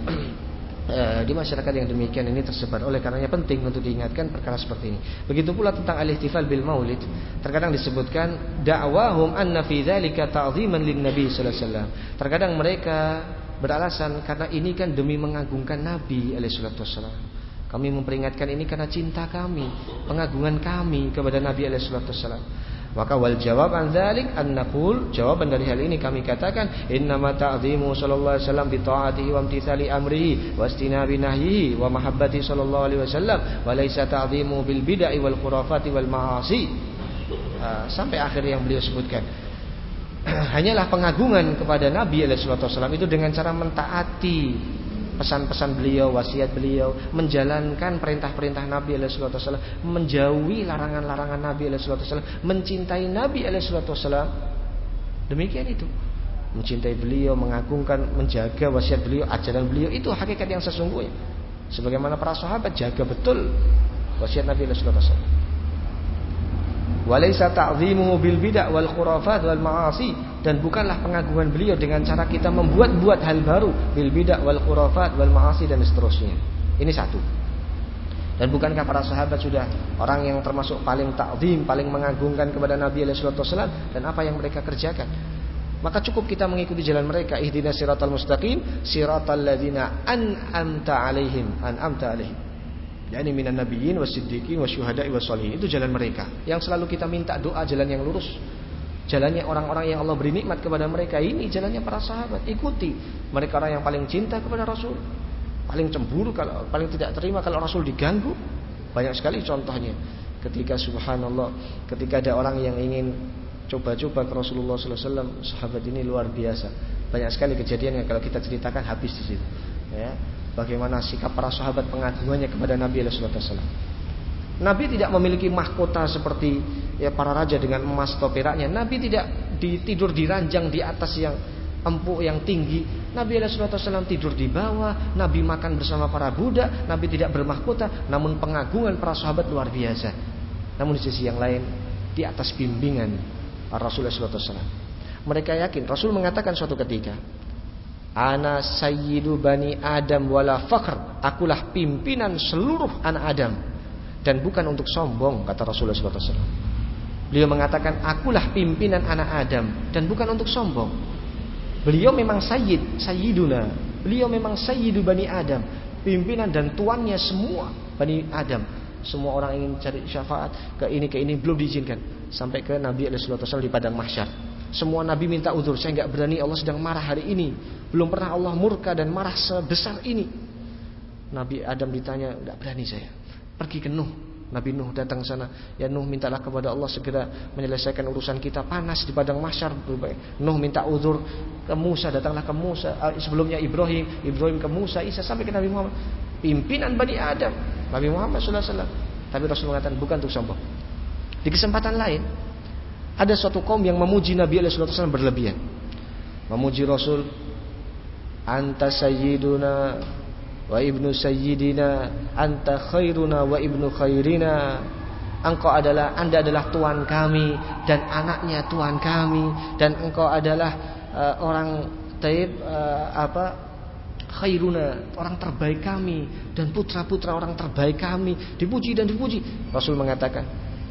[SPEAKER 1] di masyarakat yang demikian ini tersebar. Oleh karenanya penting untuk diingatkan perkara seperti ini. Begitu pula tentang al-ihtifal bil maulid. Terkadang disebutkan da'wahum anna fi dzalika ta'dhiman lin nabi sallallahu alaihi wasallam. Terkadang mereka beralasan karena ini kan demi mengagungkan Nabi alaihi salatu wasallam. Kami memperingatkan ini karena cinta kami, pengagungan kami kepada Nabi alaihi salatu wasallam. Maka wal jawab an dzalik an naqul, jawaban dari hal ini kami katakan innama ta'dhimu sallallahu alaihi wasallam bi ta'atihi wa imtithali amrihi wa istinabi nahyihi wa mahabbati sallallahu alaihi wasallam wa laisa ta'dhimu bil bid'ah wal khurafati wal ma'asi. uh, sampai akhir yang beliau sebutkan. Hanyalah pengagungan kepada Nabi alaihi wasallam itu dengan cara mentaati pesan-pesan beliau, wasiat beliau, menjalankan perintah-perintah Nabi alaihi wasallam, menjauhi larangan-larangan Nabi alaihi wasallam, mencintai Nabi alaihi wasallam. Demikian itu. Mencintai beliau, mengagungkan, menjaga wasiat beliau, ajaran beliau, itu hakikat yang sesungguhnya. Sebagaimana para sahabat jaga betul wasiat Nabi alaihi wasallam. Walaysa ta'dhimuhu bil bid'ah wal khurafat wal ma'asi, dan bukanlah pengagungan beliau dengan cara kita membuat-buat hal baru, bil bid'ah wal khurafat wal ma'asi dan seterusnya. Ini satu. Dan bukankah para sahabat sudah orang yang termasuk paling ta'dhim, paling mengagungkan kepada Nabi alaihi wasallam, dan apa yang mereka kerjakan? Maka cukup kita mengikuti jalan mereka. Ihdinas siratal mustaqim, siratal ladzina an'amta alaihim, an'amta alaihim. yakni minan nabiyyin wasiddiqin wasyuhada'i wassalihin. Itu jalan mereka yang selalu kita minta doa, jalan yang lurus, jalannya orang-orang yang Allah beri nikmat kepada mereka. Ini jalannya para sahabat, ikuti mereka. Orang yang paling cinta kepada Rasul, paling cemburu kalau paling tidak terima kalau Rasul diganggu. Banyak sekali contohnya. Ketika subhanallah, ketika ada orang yang ingin coba-coba ke Rasulullah sallallahu alaihi wasallam, sahabat ini luar biasa. Banyak sekali kejadian yang kalau kita ceritakan habis di situ. Ya, bagaimana sikap para sahabat pengagungannya kepada Nabi sallallahu alaihi wasallam. Nabi tidak memiliki mahkota seperti ya para raja dengan emas atau peraknya. Nabi tidak tidur di ranjang di atas yang empuk yang tinggi. Nabi sallallahu alaihi wasallam tidur di bawah. Nabi makan bersama para budak. Nabi tidak bermahkota, namun pengagungan para sahabat luar biasa. Namun di sisi yang lain, di atas bimbingan Rasulullah sallallahu alaihi wasallam, mereka yakin. Rasul mengatakan suatu ketika, Ana sayyidu bani Adam wala fakhr. Akulah pimpinan seluruh anak Adam, dan bukan untuk sombong, kata Rasulullah sallallahu alaihi wasallam. Beliau mengatakan akulah pimpinan anak Adam dan bukan untuk sombong. Beliau memang sayyid, sayyiduna. Beliau memang sayyidu bani Adam, pimpinan dan tuannya semua bani Adam. Semua orang ingin cari syafaat ke ini ke ini, belum diizinkan sampai ke Nabi sallallahu alaihi wasallam di padang mahsyar. Semua Nabi minta uzur, saya enggak berani, Allah sedang marah hari ini. Belum pernah Allah murka dan marah sebesar ini. Nabi Adam ditanya, enggak berani saya. Pergi ke Nuh, Nabi Nuh datang sana, ya Nuh mintalah kepada Allah segera menyelesaikan urusan kita, panas di padang mahsyar. Nuh minta uzur ke Musa, datanglah ke Musa. Sebelumnya Ibrahim, Ibrahim ke Musa, Isa sampai ke Nabi Muhammad, pimpinan Bani Adam, Nabi Muhammad sallallahu alaihi wasallam. Tapi Rasul mengatakan bukan untuk sombong. Di kesempatan lain ada suatu kaum yang memuji Nabi sallallahu alaihi wasallam berlebihan, memuji Rasul, anta sayyiduna wa ibnu sayyidina, anta khairuna wa ibnu khairina. Engkau adalah, Anda adalah tuan kami dan anaknya tuan kami, dan engkau adalah uh, orang taib uh, apa khairuna, orang terbaik kami, dan putra-putra orang terbaik kami. Dipuji dan dipuji. Rasul mengatakan,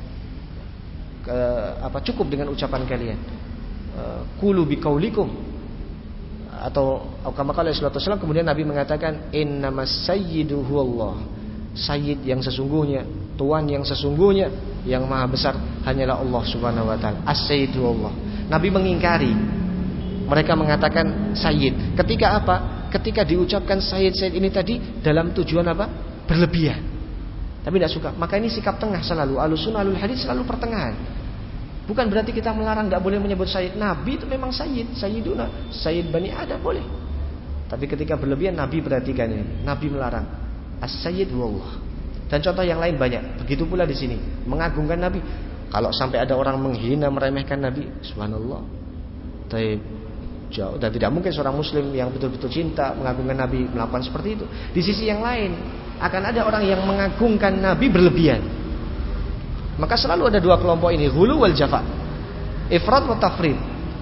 [SPEAKER 1] ke, apa cukup dengan ucapan kalian. Qulu biqaulikum, atau kama qala sallallahu alaihi wasallam. Kemudian Nabi mengatakan, innamas sayyidu huwallah, sayyid yang sesungguhnya, tuan yang sesungguhnya, yang maha besar hanyalah Allah subhanahu wa ta'ala. As-sayyidu Allah. Nabi mengingkari mereka mengatakan sayyid. Ketika apa? Ketika diucapkan sayyid-sayyid ini tadi dalam tujuan apa? Berlebihan. Tapi tidak suka. Maka ini sikap tengah selalu. Ahlussunnah wal hadits selalu pertengahan. Bukan berarti kita melarang tidak boleh menyebut sayyid. Nabi itu memang sayyid, sayyiduna, sayyid Bani Adam boleh. Tapi ketika berlebihan, Nabi perhatikan ini. Nabi melarang. As-sayyid wallah. Dan contoh yang lain banyak. Begitu pula di sini, mengagungkan Nabi. Kalau sampai ada orang menghina, meremehkan Nabi, subhanallah. Taib, jauh. Dan tidak mungkin seorang Muslim yang betul-betul cinta, mengagungkan Nabi melakukan seperti itu. Di sisi yang lain, akan ada orang yang mengagungkan Nabi berlebihan. Maka selalu ada dua kelompok ini, ghulu wal jafa, ifrat wa tafrid.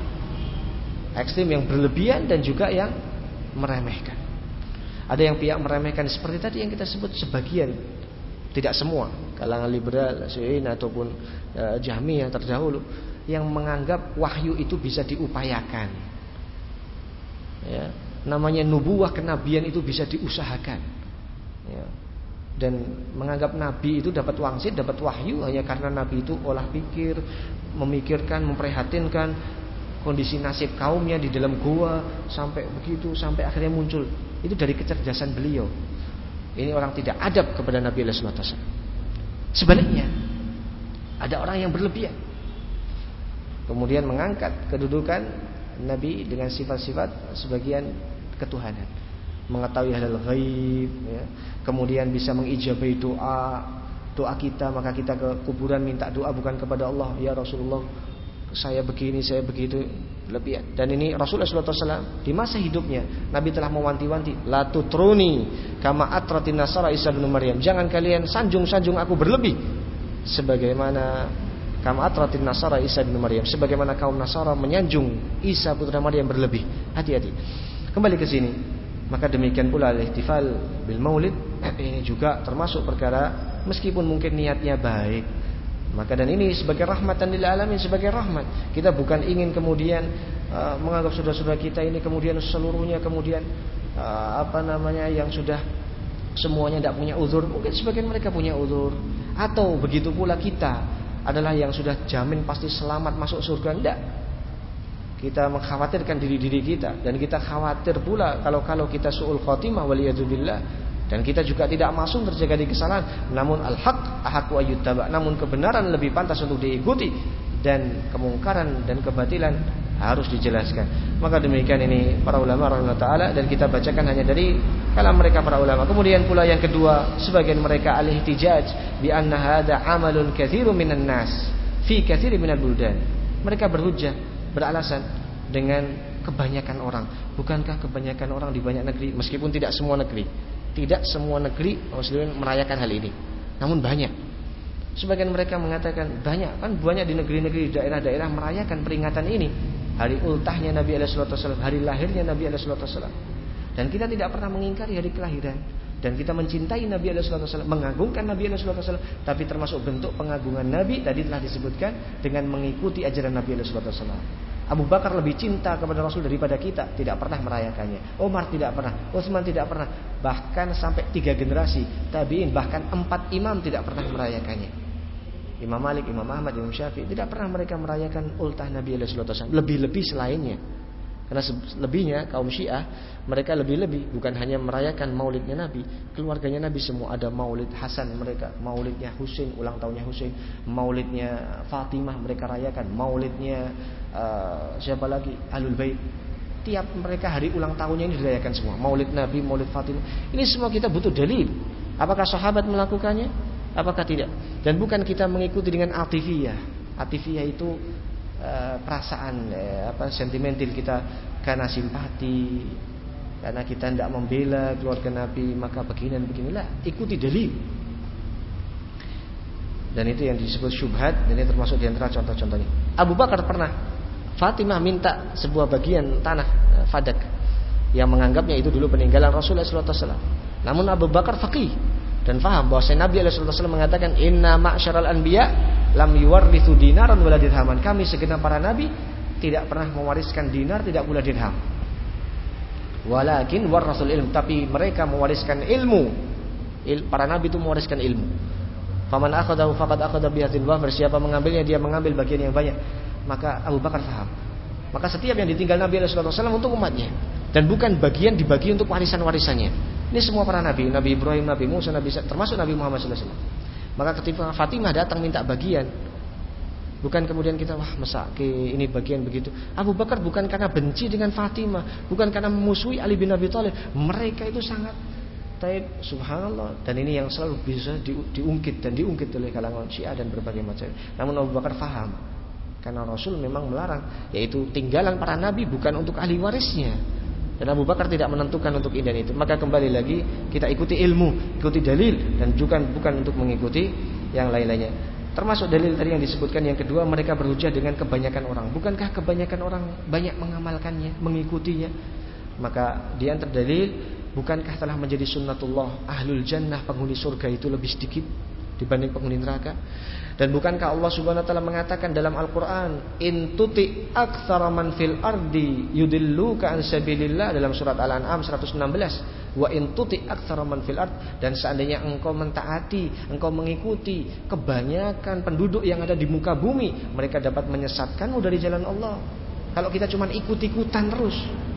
[SPEAKER 1] Ekstrim yang berlebihan dan juga yang meremehkan. Ada yang pihak meremehkan seperti tadi yang kita sebut sebagian, tidak semua, kalangan liberal, Syi'in ataupun uh, Jahmiyah terdahulu, yang menganggap wahyu itu bisa diupayakan. Ya, namanya nubuwah, kenabian itu bisa diusahakan. Ya. Dan menganggap Nabi itu dapat wangsit, dapat wahyu hanya karena Nabi itu olah pikir, memikirkan, memprihatinkan kondisi nasib kaumnya di dalam gua, sampai begitu, sampai akhirnya muncul. Itu dari kecerdasan beliau. Ini orang tidak adab kepada Nabi sallallahu alaihi wasallam. Sebaliknya, ada orang yang berlebihan, kemudian mengangkat kedudukan Nabi dengan sifat-sifat sebagian ketuhanan, mengetahui hal ghaib, ya. Kemudian bisa mengijabahi doa doa kita, maka kita ke kuburan minta doa bukan kepada Allah, ya Rasulullah saya begini, saya begitu, lebihan. Dan ini Rasulullah sallallahu alaihi wasallam di masa hidupnya Nabi telah mewanti-wanti, la tutruni kama atratin nasara Isa bin Maryam, jangan kalian sanjung-sanjung aku berlebih sebagaimana kama atratin nasara Isa bin Maryam, sebagaimana kaum Nasara menyanjung Isa putra Maryam berlebih. Hati-hati. Kembali ke sini. Maka demikian pula al-ihtifal bil maulid, ini juga termasuk perkara meskipun mungkin niatnya baik. Maka dan ini sebagai rahmatan lil alamin, sebagai rahmat. Kita bukan ingin kemudian uh, menganggap saudara-saudara kita ini kemudian seluruhnya kemudian uh, apa namanya yang sudah semuanya tidak punya uzur. Mungkin sebagian mereka punya uzur. Atau begitu pula kita adalah yang sudah jamin pasti selamat masuk surga. Tidak. Kita mengkhawatirkan diri-diri kita, dan kita khawatir pula kalau-kalau kita su'ul khotimah waliyadzubillah, dan kita juga tidak masuk terjadi kesalahan. Namun al-haq ahaqu ayyuttaba, namun kebenaran lebih pantas untuk diikuti, dan kemungkaran dan kebatilan harus dijelaskan. Maka demikian ini para ulama rahimahullah taala, dan kita bacakan hanya dari kalam mereka para ulama. Kemudian pula yang kedua, sebagian mereka al-ihtijaj bi anna hadza amalun katsirun minan nas fi katsirin minal buldan. Mereka berhujjah, beralasan dengan kebanyakan orang. Bukankah kebanyakan orang di banyak negeri, meskipun tidak semua negeri, tidak semua negeri muslimin merayakan hal ini, namun banyak. Sebagian mereka mengatakan banyak, kan banyak di negeri-negeri, daerah-daerah merayakan peringatan ini, hari ultahnya Nabi alaihi wasallam, hari lahirnya Nabi alaihi wasallam. Dan kita tidak pernah mengingkari hari kelahiran, dan kita mencintai Nabi alaihi wasallam, mengagungkan Nabi alaihi wasallam. Tapi termasuk bentuk pengagungan Nabi tadi telah disebutkan dengan mengikuti ajaran Nabi alaihi wasallam. Abu Bakar lebih cinta kepada Rasul daripada kita, tidak pernah merayakannya. Umar tidak pernah, Utsman tidak pernah, bahkan sampai tiga generasi tabi'in, bahkan empat imam tidak pernah merayakannya. Imam Malik, Imam Ahmad, Imam Syafi'i, tidak pernah mereka merayakan ultah Nabi alaihi wasallam. Lebih-lebih selainnya. Karena lebihnya kaum Syiah mereka lebih-lebih bukan hanya merayakan maulidnya Nabi, keluarganya Nabi semua ada maulid Hasan mereka, maulidnya Husain, ulang tahunnya Husain, maulidnya Fatimah mereka rayakan, maulidnya uh, siapa lagi Ahlul Bait. Tiap mereka hari ulang tahunnya ini dirayakan semua. Maulid Nabi, maulid Fatimah. Ini semua kita butuh dalil. Apakah sahabat melakukannya? Apakah tidak? Dan bukan kita mengikuti dengan atifiyah. Atifiyah itu Uh, perasaan eh, apa sentimental kita karena simpati, karena kita tidak membela keluarga Nabi maka begini dan beginilah. Ikuti dalil. Dan itu yang disebut syubhat, dan ini termasuk diantara contoh-contohnya. Abu Bakar pernah Fatimah minta sebuah bagian tanah uh, Fadak yang menganggapnya itu dulu peninggalan Rasulullah shallallahu alaihi wasallam. Namun Abu Bakar faqih dan faham bahwa Nabi shallallahu alaihi wasallam mengatakan inna ma'syaral anbiya lam yuwarrithu dinaran wala dirhaman. Kami segenap para nabi tidak pernah mewariskan dinar, tidak pula dirham. Walakin warasul ilm, tapi mereka mewariskan ilmu. Il, para nabi itu mewariskan ilmu. Faman akhadahu faqad akhadha bihadzal wafir. Siapa mengambilnya dia mengambil bagian yang banyak. Maka Abu Bakar faham. Maka setiap yang ditinggal Nabi sallallahu alaihi wasallam untuk umatnya, dan bukan bagian dibagi untuk warisan-warisannya. Ini semua para nabi, Nabi Ibrahim, Nabi Musa, Nabi Isa, termasuk Nabi Muhammad sallallahu alaihi wasallam. Maka ketika Fatimah datang minta bagian, bukan kemudian kita wah mesake ini bagian begitu. Abu Bakar bukan karena benci dengan Fatimah, bukan karena memusuhi Ali bin Abi Thalib. Mereka itu sangat taib, subhanallah. Dan ini yang selalu bisa di, diungkit dan diungkit oleh kalangan Syiah dan berbagai macam. Namun Abu Bakar faham, karena Rasul memang melarang, yaitu tinggalan para nabi bukan untuk ahli warisnya. Dan Abu Bakar tidak menentukan untuk ini dan itu. Maka kembali lagi kita ikuti ilmu, ikuti dalil, dan juga bukan untuk mengikuti yang lain-lainnya. Termasuk dalil tadi yang disebutkan yang kedua, mereka berhujah dengan kebanyakan orang. Bukankah kebanyakan orang banyak mengamalkannya, mengikutinya? Maka di antara dalil, bukankah telah menjadi sunnatullah ahlul jannah, penghuni surga itu lebih sedikit dibanding penghuni neraka? Dan bukankah Allah Subhanahu wa taala mengatakan dalam Al-Qur'an, "In tuti aktsara man fil ardi yudilluka an sabilillah" dalam surat Al-An'am seratus enam belas. "Wa in tuti aktsara man fil ard", dan seandainya engkau mentaati, engkau mengikuti kebanyakan penduduk yang ada di muka bumi, mereka dapat menyesatkanmu dari jalan Allah. Kalau kita cuma ikut-ikutan terus,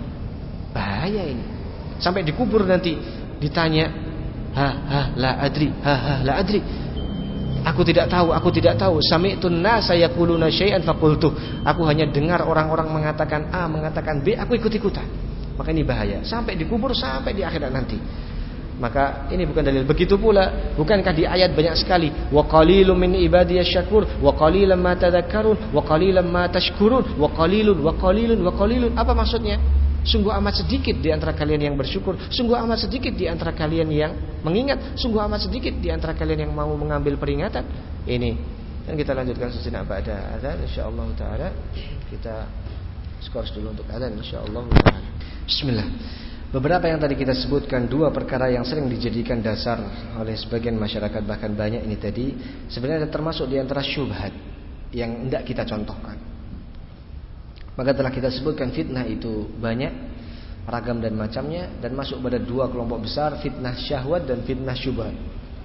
[SPEAKER 1] bahaya ini. Sampai dikubur nanti ditanya, "Ha ha la adri, ha ha la adri." Aku tidak tahu, aku tidak tahu. Sami'tun nasa yaquluna syai'an faqultu. Aku hanya dengar orang-orang mengatakan A, mengatakan B, aku ikut-ikutan. Maka ini bahaya. Sampai dikubur, sampai di akhirat nanti. Maka ini bukan dalil. Begitu pula, bukankah di ayat banyak sekali, wa qalilun min ibadiyasy syakur, wa qalilan ma tadhakkarun, wa qalilan ma tashkurun, wa qalilun wa qalilun wa qalilun. Apa maksudnya? Sungguh amat sedikit di antara kalian yang bersyukur, sungguh amat sedikit di antara kalian yang mengingat, sungguh amat sedikit di antara kalian yang mau mengambil peringatan. Ini. Dan kita lanjutkan sejenak pada azan insyaallah taala. Kita skor dulu untuk azan insyaallah taala. Bismillah. Beberapa yang tadi kita sebutkan, dua perkara yang sering dijadikan dasar oleh sebagian masyarakat, bahkan banyak ini tadi, sebenarnya termasuk di antara syubhat yang hendak kita contohkan. Maka telah kita sebutkan fitnah itu banyak, ragam dan macamnya, dan masuk pada dua kelompok besar, fitnah syahwat dan fitnah syubhat.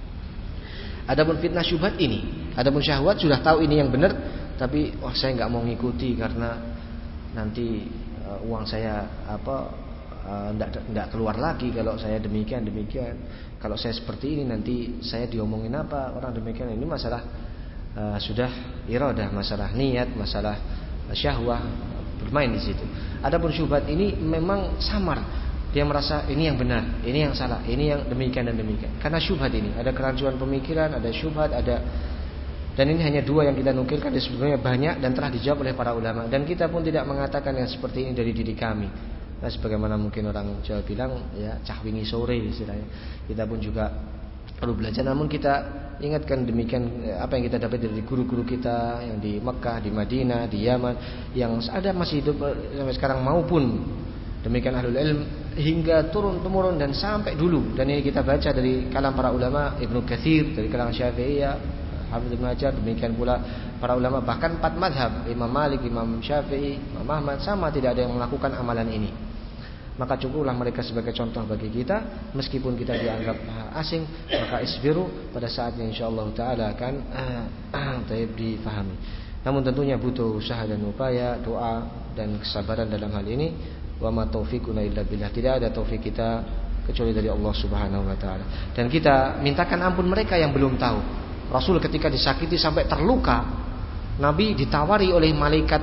[SPEAKER 1] Adapun fitnah syubhat ini, adapun syahwat sudah tahu ini yang benar, tapi wah saya nggak mau ngikuti karena nanti uh, uang saya apa uh, nggak nggak keluar lagi kalau saya demikian demikian. Kalau saya seperti ini nanti saya diomongin apa orang demikian. Ini masalah uh, sudah iradah, masalah niat, masalah syahwah bermain di situ. Adapun syubhat ini memang samar. Dia merasa ini yang benar, ini yang salah, ini yang demikian dan demikian. Karena syubhat ini ada kerancuan pemikiran, ada syubhat, ada, dan ini hanya dua yang kita nukilkan. Sebenarnya banyak dan telah dijawab oleh para ulama. Dan kita pun tidak mengatakan yang seperti ini dari diri kami. Nah, sebagaimana mungkin orang Jawa bilang, ya cah wingi sore istilahnya. Kita pun juga perlu belajar. Namun kita ingatkan demikian apa yang kita dapat dari guru-guru kita yang di Mekah, di Madinah, di Yaman, yang ada masih hidup sampai sekarang, maupun demikian ahlul ilm hingga turun temurun dan sampai dulu. Dan ini kita baca dari kalam para ulama, Ibnu Katsir dari kalangan Syafi'iyah, Hafidz Ibnu Hajar, demikian pula para ulama bahkan empat mazhab, Imam Malik, Imam Syafi'i, Imam Ahmad, sama tidak ada yang melakukan amalan ini. Maka cukuplah mereka sebagai contoh bagi kita, meskipun kita dianggap asing. Maka isbiru, pada saatnya insyaallah taala akan uh, uh, difahami. Namun tentunya butuh usaha dan upaya, doa dan kesabaran dalam hal ini. Wa ma taufiquna illa billah. Tidak ada taufik kita kecuali dari Allah Subhanahu wa taala. Dan kita mintakan ampun mereka yang belum tahu. Rasul ketika disakiti sampai terluka, Nabi ditawari oleh malaikat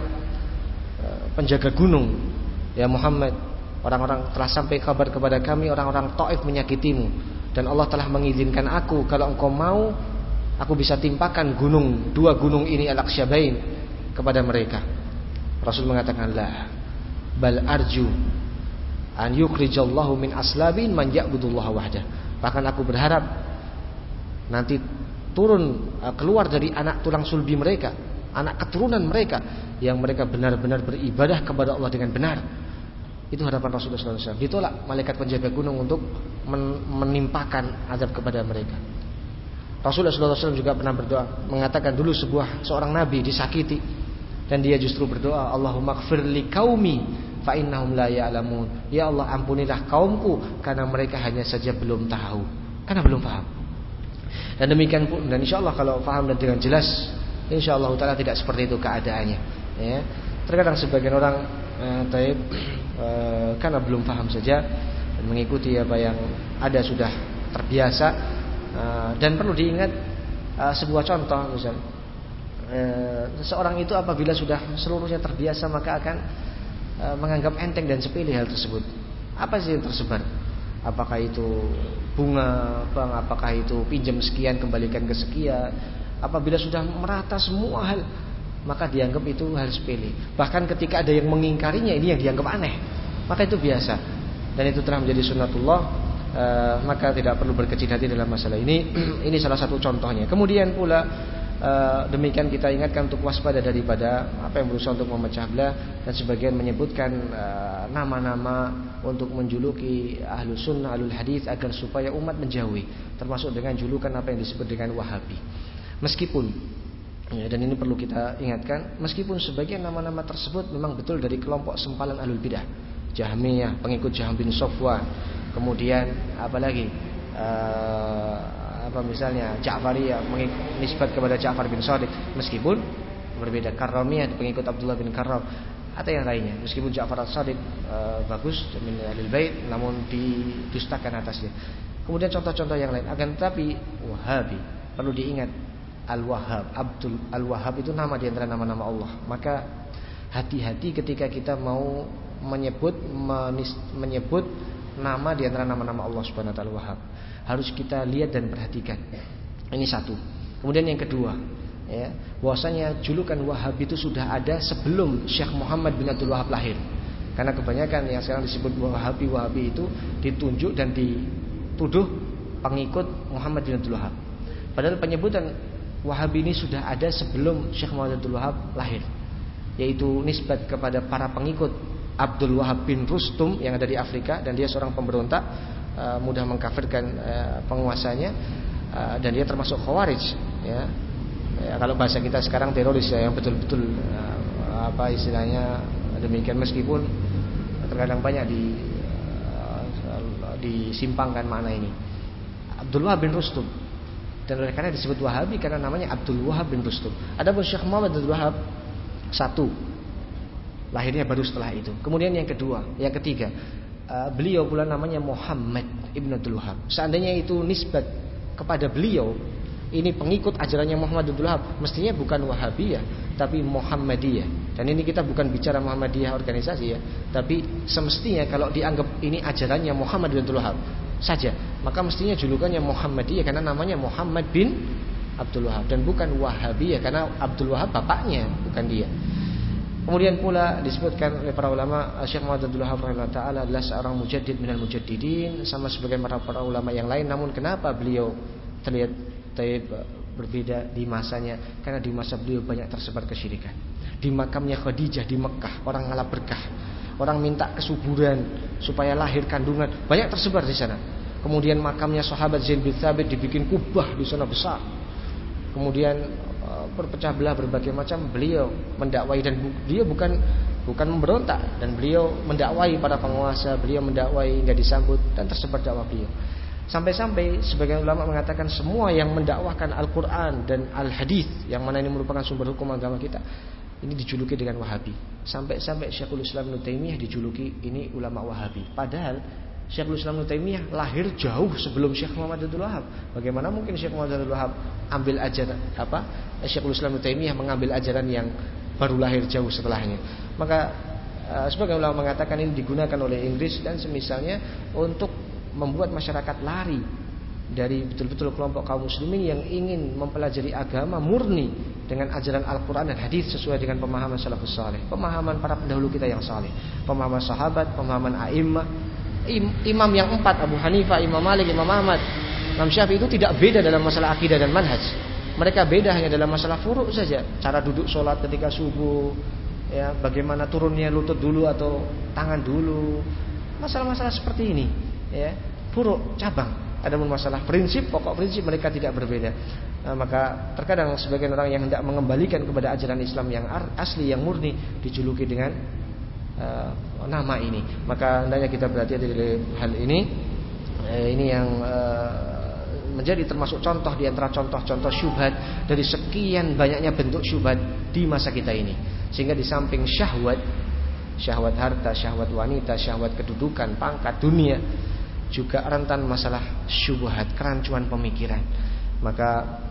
[SPEAKER 1] penjaga gunung, ya Muhammad, orang-orang telah sampai kabar kepada kami orang-orang Taif menyakitimu, dan Allah telah mengizinkan aku kalau engkau mau, aku bisa timpakan gunung, dua gunung ini Al-Aksyabain kepada mereka. Rasul mengatakan, la bal arju an yukhrijallahu min aslabin man ya'budullaha wahdah. Bahkan aku berharap nanti turun keluar dari anak tulang sulbi mereka, anak keturunan mereka, yang mereka benar-benar beribadah kepada Allah dengan benar. Itu harapan Rasulullah shallallahu alaihi wasallam. Ditolak malaikat penjaga gunung untuk menimpakan azab kepada mereka. Rasulullah shallallahu alaihi wasallam juga pernah berdoa, mengatakan dulu sebuah seorang nabi disakiti, dan dia justru berdoa, Allahumma ighfir li qaumi fa innahum la ya'lamun. Ya Allah, ampunilah kaumku karena mereka hanya saja belum tahu, karena belum paham. Dan demikian pun, dan insyaallah kalau paham dan dengan jelas, insyaallah taala tidak seperti itu keadaannya, ya. Terkadang sebagian orang eh, taib eh, karena belum paham saja dan mengikuti apa yang ada sudah terbiasa, eh, dan perlu diingat eh, sebuah contoh, misal eh, seseorang itu apabila sudah seluruhnya terbiasa maka akan eh, menganggap enteng dan sepele hal tersebut. Apa sih yang tersebar? Apakah itu bunga, bang? Apakah itu pinjam sekian kembalikan ke sekian? Apabila sudah merata semua hal, maka dianggap itu hal sepele. Bahkan ketika ada yang mengingkarinya, ini yang dianggap aneh, maka itu biasa. Dan itu telah menjadi sunnatullah, e, maka tidak perlu berkecil hati dalam masalah ini. Ini salah satu contohnya. Kemudian pula e, demikian kita ingatkan untuk waspada daripada apa yang berusaha untuk memecah belah, dan sebagian menyebutkan e, nama-nama untuk menjuluki ahlu sunnah, ahlul hadis, agar supaya umat menjauhi, termasuk dengan julukan apa yang disebut dengan Wahabi. Meskipun ya, dan ini perlu kita ingatkan, meskipun sebagian nama-nama tersebut memang betul dari kelompok sempalan ahlul bidah, Jahmiyah, pengikut Jahm bin Safwan, kemudian apalagi uh, apa misalnya Ja'fariyah, nisbat kepada Ja'far bin Shadiq, meskipun berbeda. Karramiyah, pengikut Abdullah bin Karram, atau yang lainnya, meskipun Ja'far as-Shadiq uh, bagus min ahlul bait, namun didustakan atasnya. Kemudian contoh-contoh yang lain. Akan tetapi Wahabi, perlu diingat, Al-Wahhab, Abdul Al-Wahhab itu nama di antara nama-nama Allah. Maka hati-hati ketika kita mau menyebut menis, menyebut nama di antara nama-nama Allah Subhanahu wa taala Wahhab. Harus kita lihat dan perhatikan. Ini satu. Kemudian yang kedua, ya, bahwasanya julukan Wahhab itu sudah ada sebelum Syekh Muhammad bin Abdul Wahhab lahir. Karena kebanyakan yang sekarang disebut Wahabi Wahabi itu ditunjuk dan dituduh pengikut Muhammad bin Abdul Wahhab. Padahal penyebutan Wahabi ini sudah ada sebelum Syekh Muhammad Abdul Wahhab lahir, yaitu nisbat kepada para pengikut Abdul Wahhab bin Rustum yang ada di Afrika, dan dia seorang pemberontak, uh, mudah mengkafirkan uh, penguasanya, uh, dan dia termasuk Khawarij, ya. Ya, kalau bahasa kita sekarang teroris, ya, yang betul-betul uh, apa istilahnya demikian, meskipun terkadang banyak di uh, disimpangkan makna ini. Abdul Wahhab bin Rustum, dan oleh karena disebut Wahabi karena namanya Abdul Wahhab bin Rustum. Adapun Syekh Muhammad Abdul Wahhab satu, lahirnya baru setelah itu. Kemudian yang kedua, yang ketiga, uh, beliau pula namanya Muhammad ibn Abdul Wahhab. Seandainya itu nisbat kepada beliau, ini pengikut ajarannya Muhammad Abdul Wahhab, mestinya bukan Wahabiyah tapi Muhammadiyah. Dan ini kita bukan bicara Muhammadiyah organisasi, ya, tapi semestinya kalau dianggap ini ajarannya Muhammad bin Abdul Wahhab saja, maka mestinya julukannya Muhammadiyah karena namanya Muhammad bin Abdul Wahhab, dan bukan Wahabiyah karena Abdul Wahhab bapaknya, bukan dia. Kemudian pula disebutkan oleh para ulama, Syekh Muhammad Abdul Wahhab rahimahullah taala adalah seorang mujaddid minal mujaddidin, sama sebagai para para ulama yang lain. Namun kenapa beliau terlihat taib berbeda di masanya? Karena di masa beliau banyak tersebar kesyirikan. Di makamnya Khadijah di Mekah, orang ngalap berkah, orang minta kesuburan supaya lahir kandungan, banyak tersebar di sana. Kemudian makamnya sahabat Zaid bin Thabit dibikin kubah di sana besar. Kemudian uh, berpecah belah berbagai macam. Beliau mendakwai, dan bu- dia bukan bukan memberontak, dan beliau mendakwai para penguasa, beliau mendakwai hingga disambut dan tersebar dakwah beliau. Sampai-sampai sebagian ulama mengatakan semua yang mendakwahkan Al-Quran dan Al-Hadis, yang mana ini merupakan sumber hukum agama kita, ini dijuluki dengan Wahabi. Sampai-sampai Syekhul Islam Ibnu Taimiyah dijuluki ini ulama Wahabi. Padahal Syekhul Islam Ibnu Taimiyah lahir jauh sebelum Syekh Muhammad Abdul Wahab. Bagaimana mungkin Syekh Muhammad Abdul Wahab ambil ajaran apa? Syekhul Islam Ibnu Taimiyah mengambil ajaran yang baru lahir jauh setelahnya. Maka uh, sebagian ulama mengatakan ini digunakan oleh Inggris dan semisalnya untuk membuat masyarakat lari dari betul-betul kelompok kaum muslimin yang ingin mempelajari agama murni dengan ajaran Al-Quran dan hadis sesuai dengan pemahaman salafus saleh, pemahaman para pendahulu kita yang saleh, pemahaman sahabat, pemahaman a'immah, imam yang empat, Abu Hanifah, Imam Malik, Imam Ahmad, Imam Syafi'i itu tidak beda dalam masalah akidah dan manhaj. Mereka beda hanya dalam masalah furu' saja, cara duduk sholat ketika subuh, ya, bagaimana turunnya lutut dulu atau tangan dulu, masalah-masalah seperti ini. Ya, furu' cabang. Adapun masalah prinsip, pokok prinsip mereka tidak berbeda. Nah, maka terkadang sebagian orang yang hendak mengembalikan kepada ajaran Islam yang asli, yang murni, dijuluki dengan uh, nama ini. Maka hendaknya kita berhati-hati dari hal ini. Eh, ini yang uh, menjadi termasuk contoh di antara contoh-contoh syubhat dari sekian banyaknya bentuk syubhat di masa kita ini. Sehingga di samping syahwat, syahwat harta, syahwat wanita, syahwat kedudukan, pangkat, dunia, juga rentan masalah syubhat, kerancuan pemikiran. Maka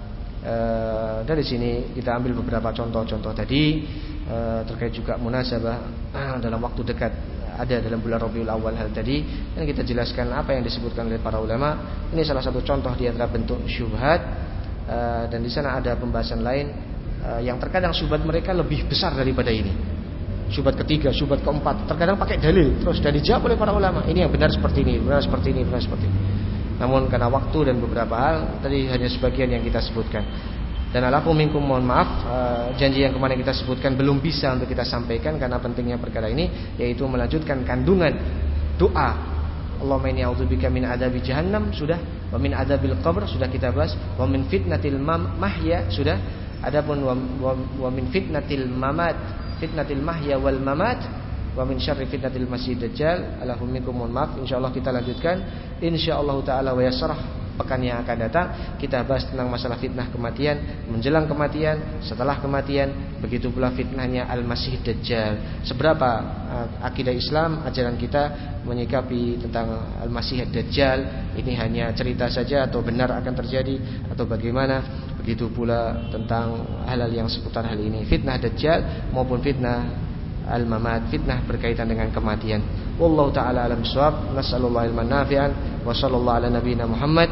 [SPEAKER 1] e, dari sini kita ambil beberapa contoh-contoh tadi e, terkait juga munasabah e, dalam waktu dekat ada dalam bulan Rabiul Awal hal tadi, dan kita jelaskan apa yang disebutkan oleh para ulama. Ini salah satu contoh di antara bentuk syubhat e, dan di sana ada pembahasan lain e, yang terkadang syubhat mereka lebih besar daripada ini. Syubhat ketiga, syubhat keempat, terkadang pakai dalil terus dan dijawab oleh para ulama. Ini yang benar seperti ini, benar seperti ini, benar seperti ini. Namun karena waktu dan beberapa hal tadi hanya sebagian yang kita sebutkan. Dan alakum minkum, mohon maaf, uh, janji yang kemarin kita sebutkan belum bisa untuk kita sampaikan karena pentingnya perkara ini, yaitu melanjutkan kandungan doa Allahumma inni a'udzubika min adzabi jahannam sudah, wa min adzabil qabr sudah kita bahas, wa min fitnatil mahya sudah, adapun wa, wa, wa min fitnatil mamat, fitnatil mahya wal mamat, wa min syarri fitnatil masih dajjal. Alahum minkum, mohon maaf, insyaallah kita lanjutkan insyaallah taala wa yasrah pekan yang akan datang. Kita bahas tentang masalah fitnah kematian, menjelang kematian, setelah kematian, begitu pula fitnahnya al-masih dajjal. Seberapa uh, akidah Islam, ajaran kita menyikapi tentang al-masih dajjal, ini hanya cerita saja atau benar akan terjadi atau bagaimana? Begitu pula tentang hal-hal yang seputar hal ini, fitnah dajjal maupun fitnah al-mamat, fitnah berkaitan dengan kematian. Wallahu taala alam bissawab. Nasallallahu ilman nafi'an wa sallallahu ala nabiyyina Muhammad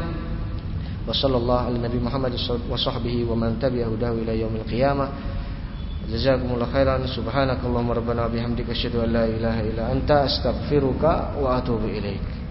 [SPEAKER 1] wa sallallahu ala nabi Muhammad wa sahbihi wa man tabi'ahu ila yaumil qiyamah. Jazakumullahu khairan. Subhanakallahumma rabbana wa bihamdika asyhadu an la ilaha illa anta astaghfiruka wa atubu ilaik.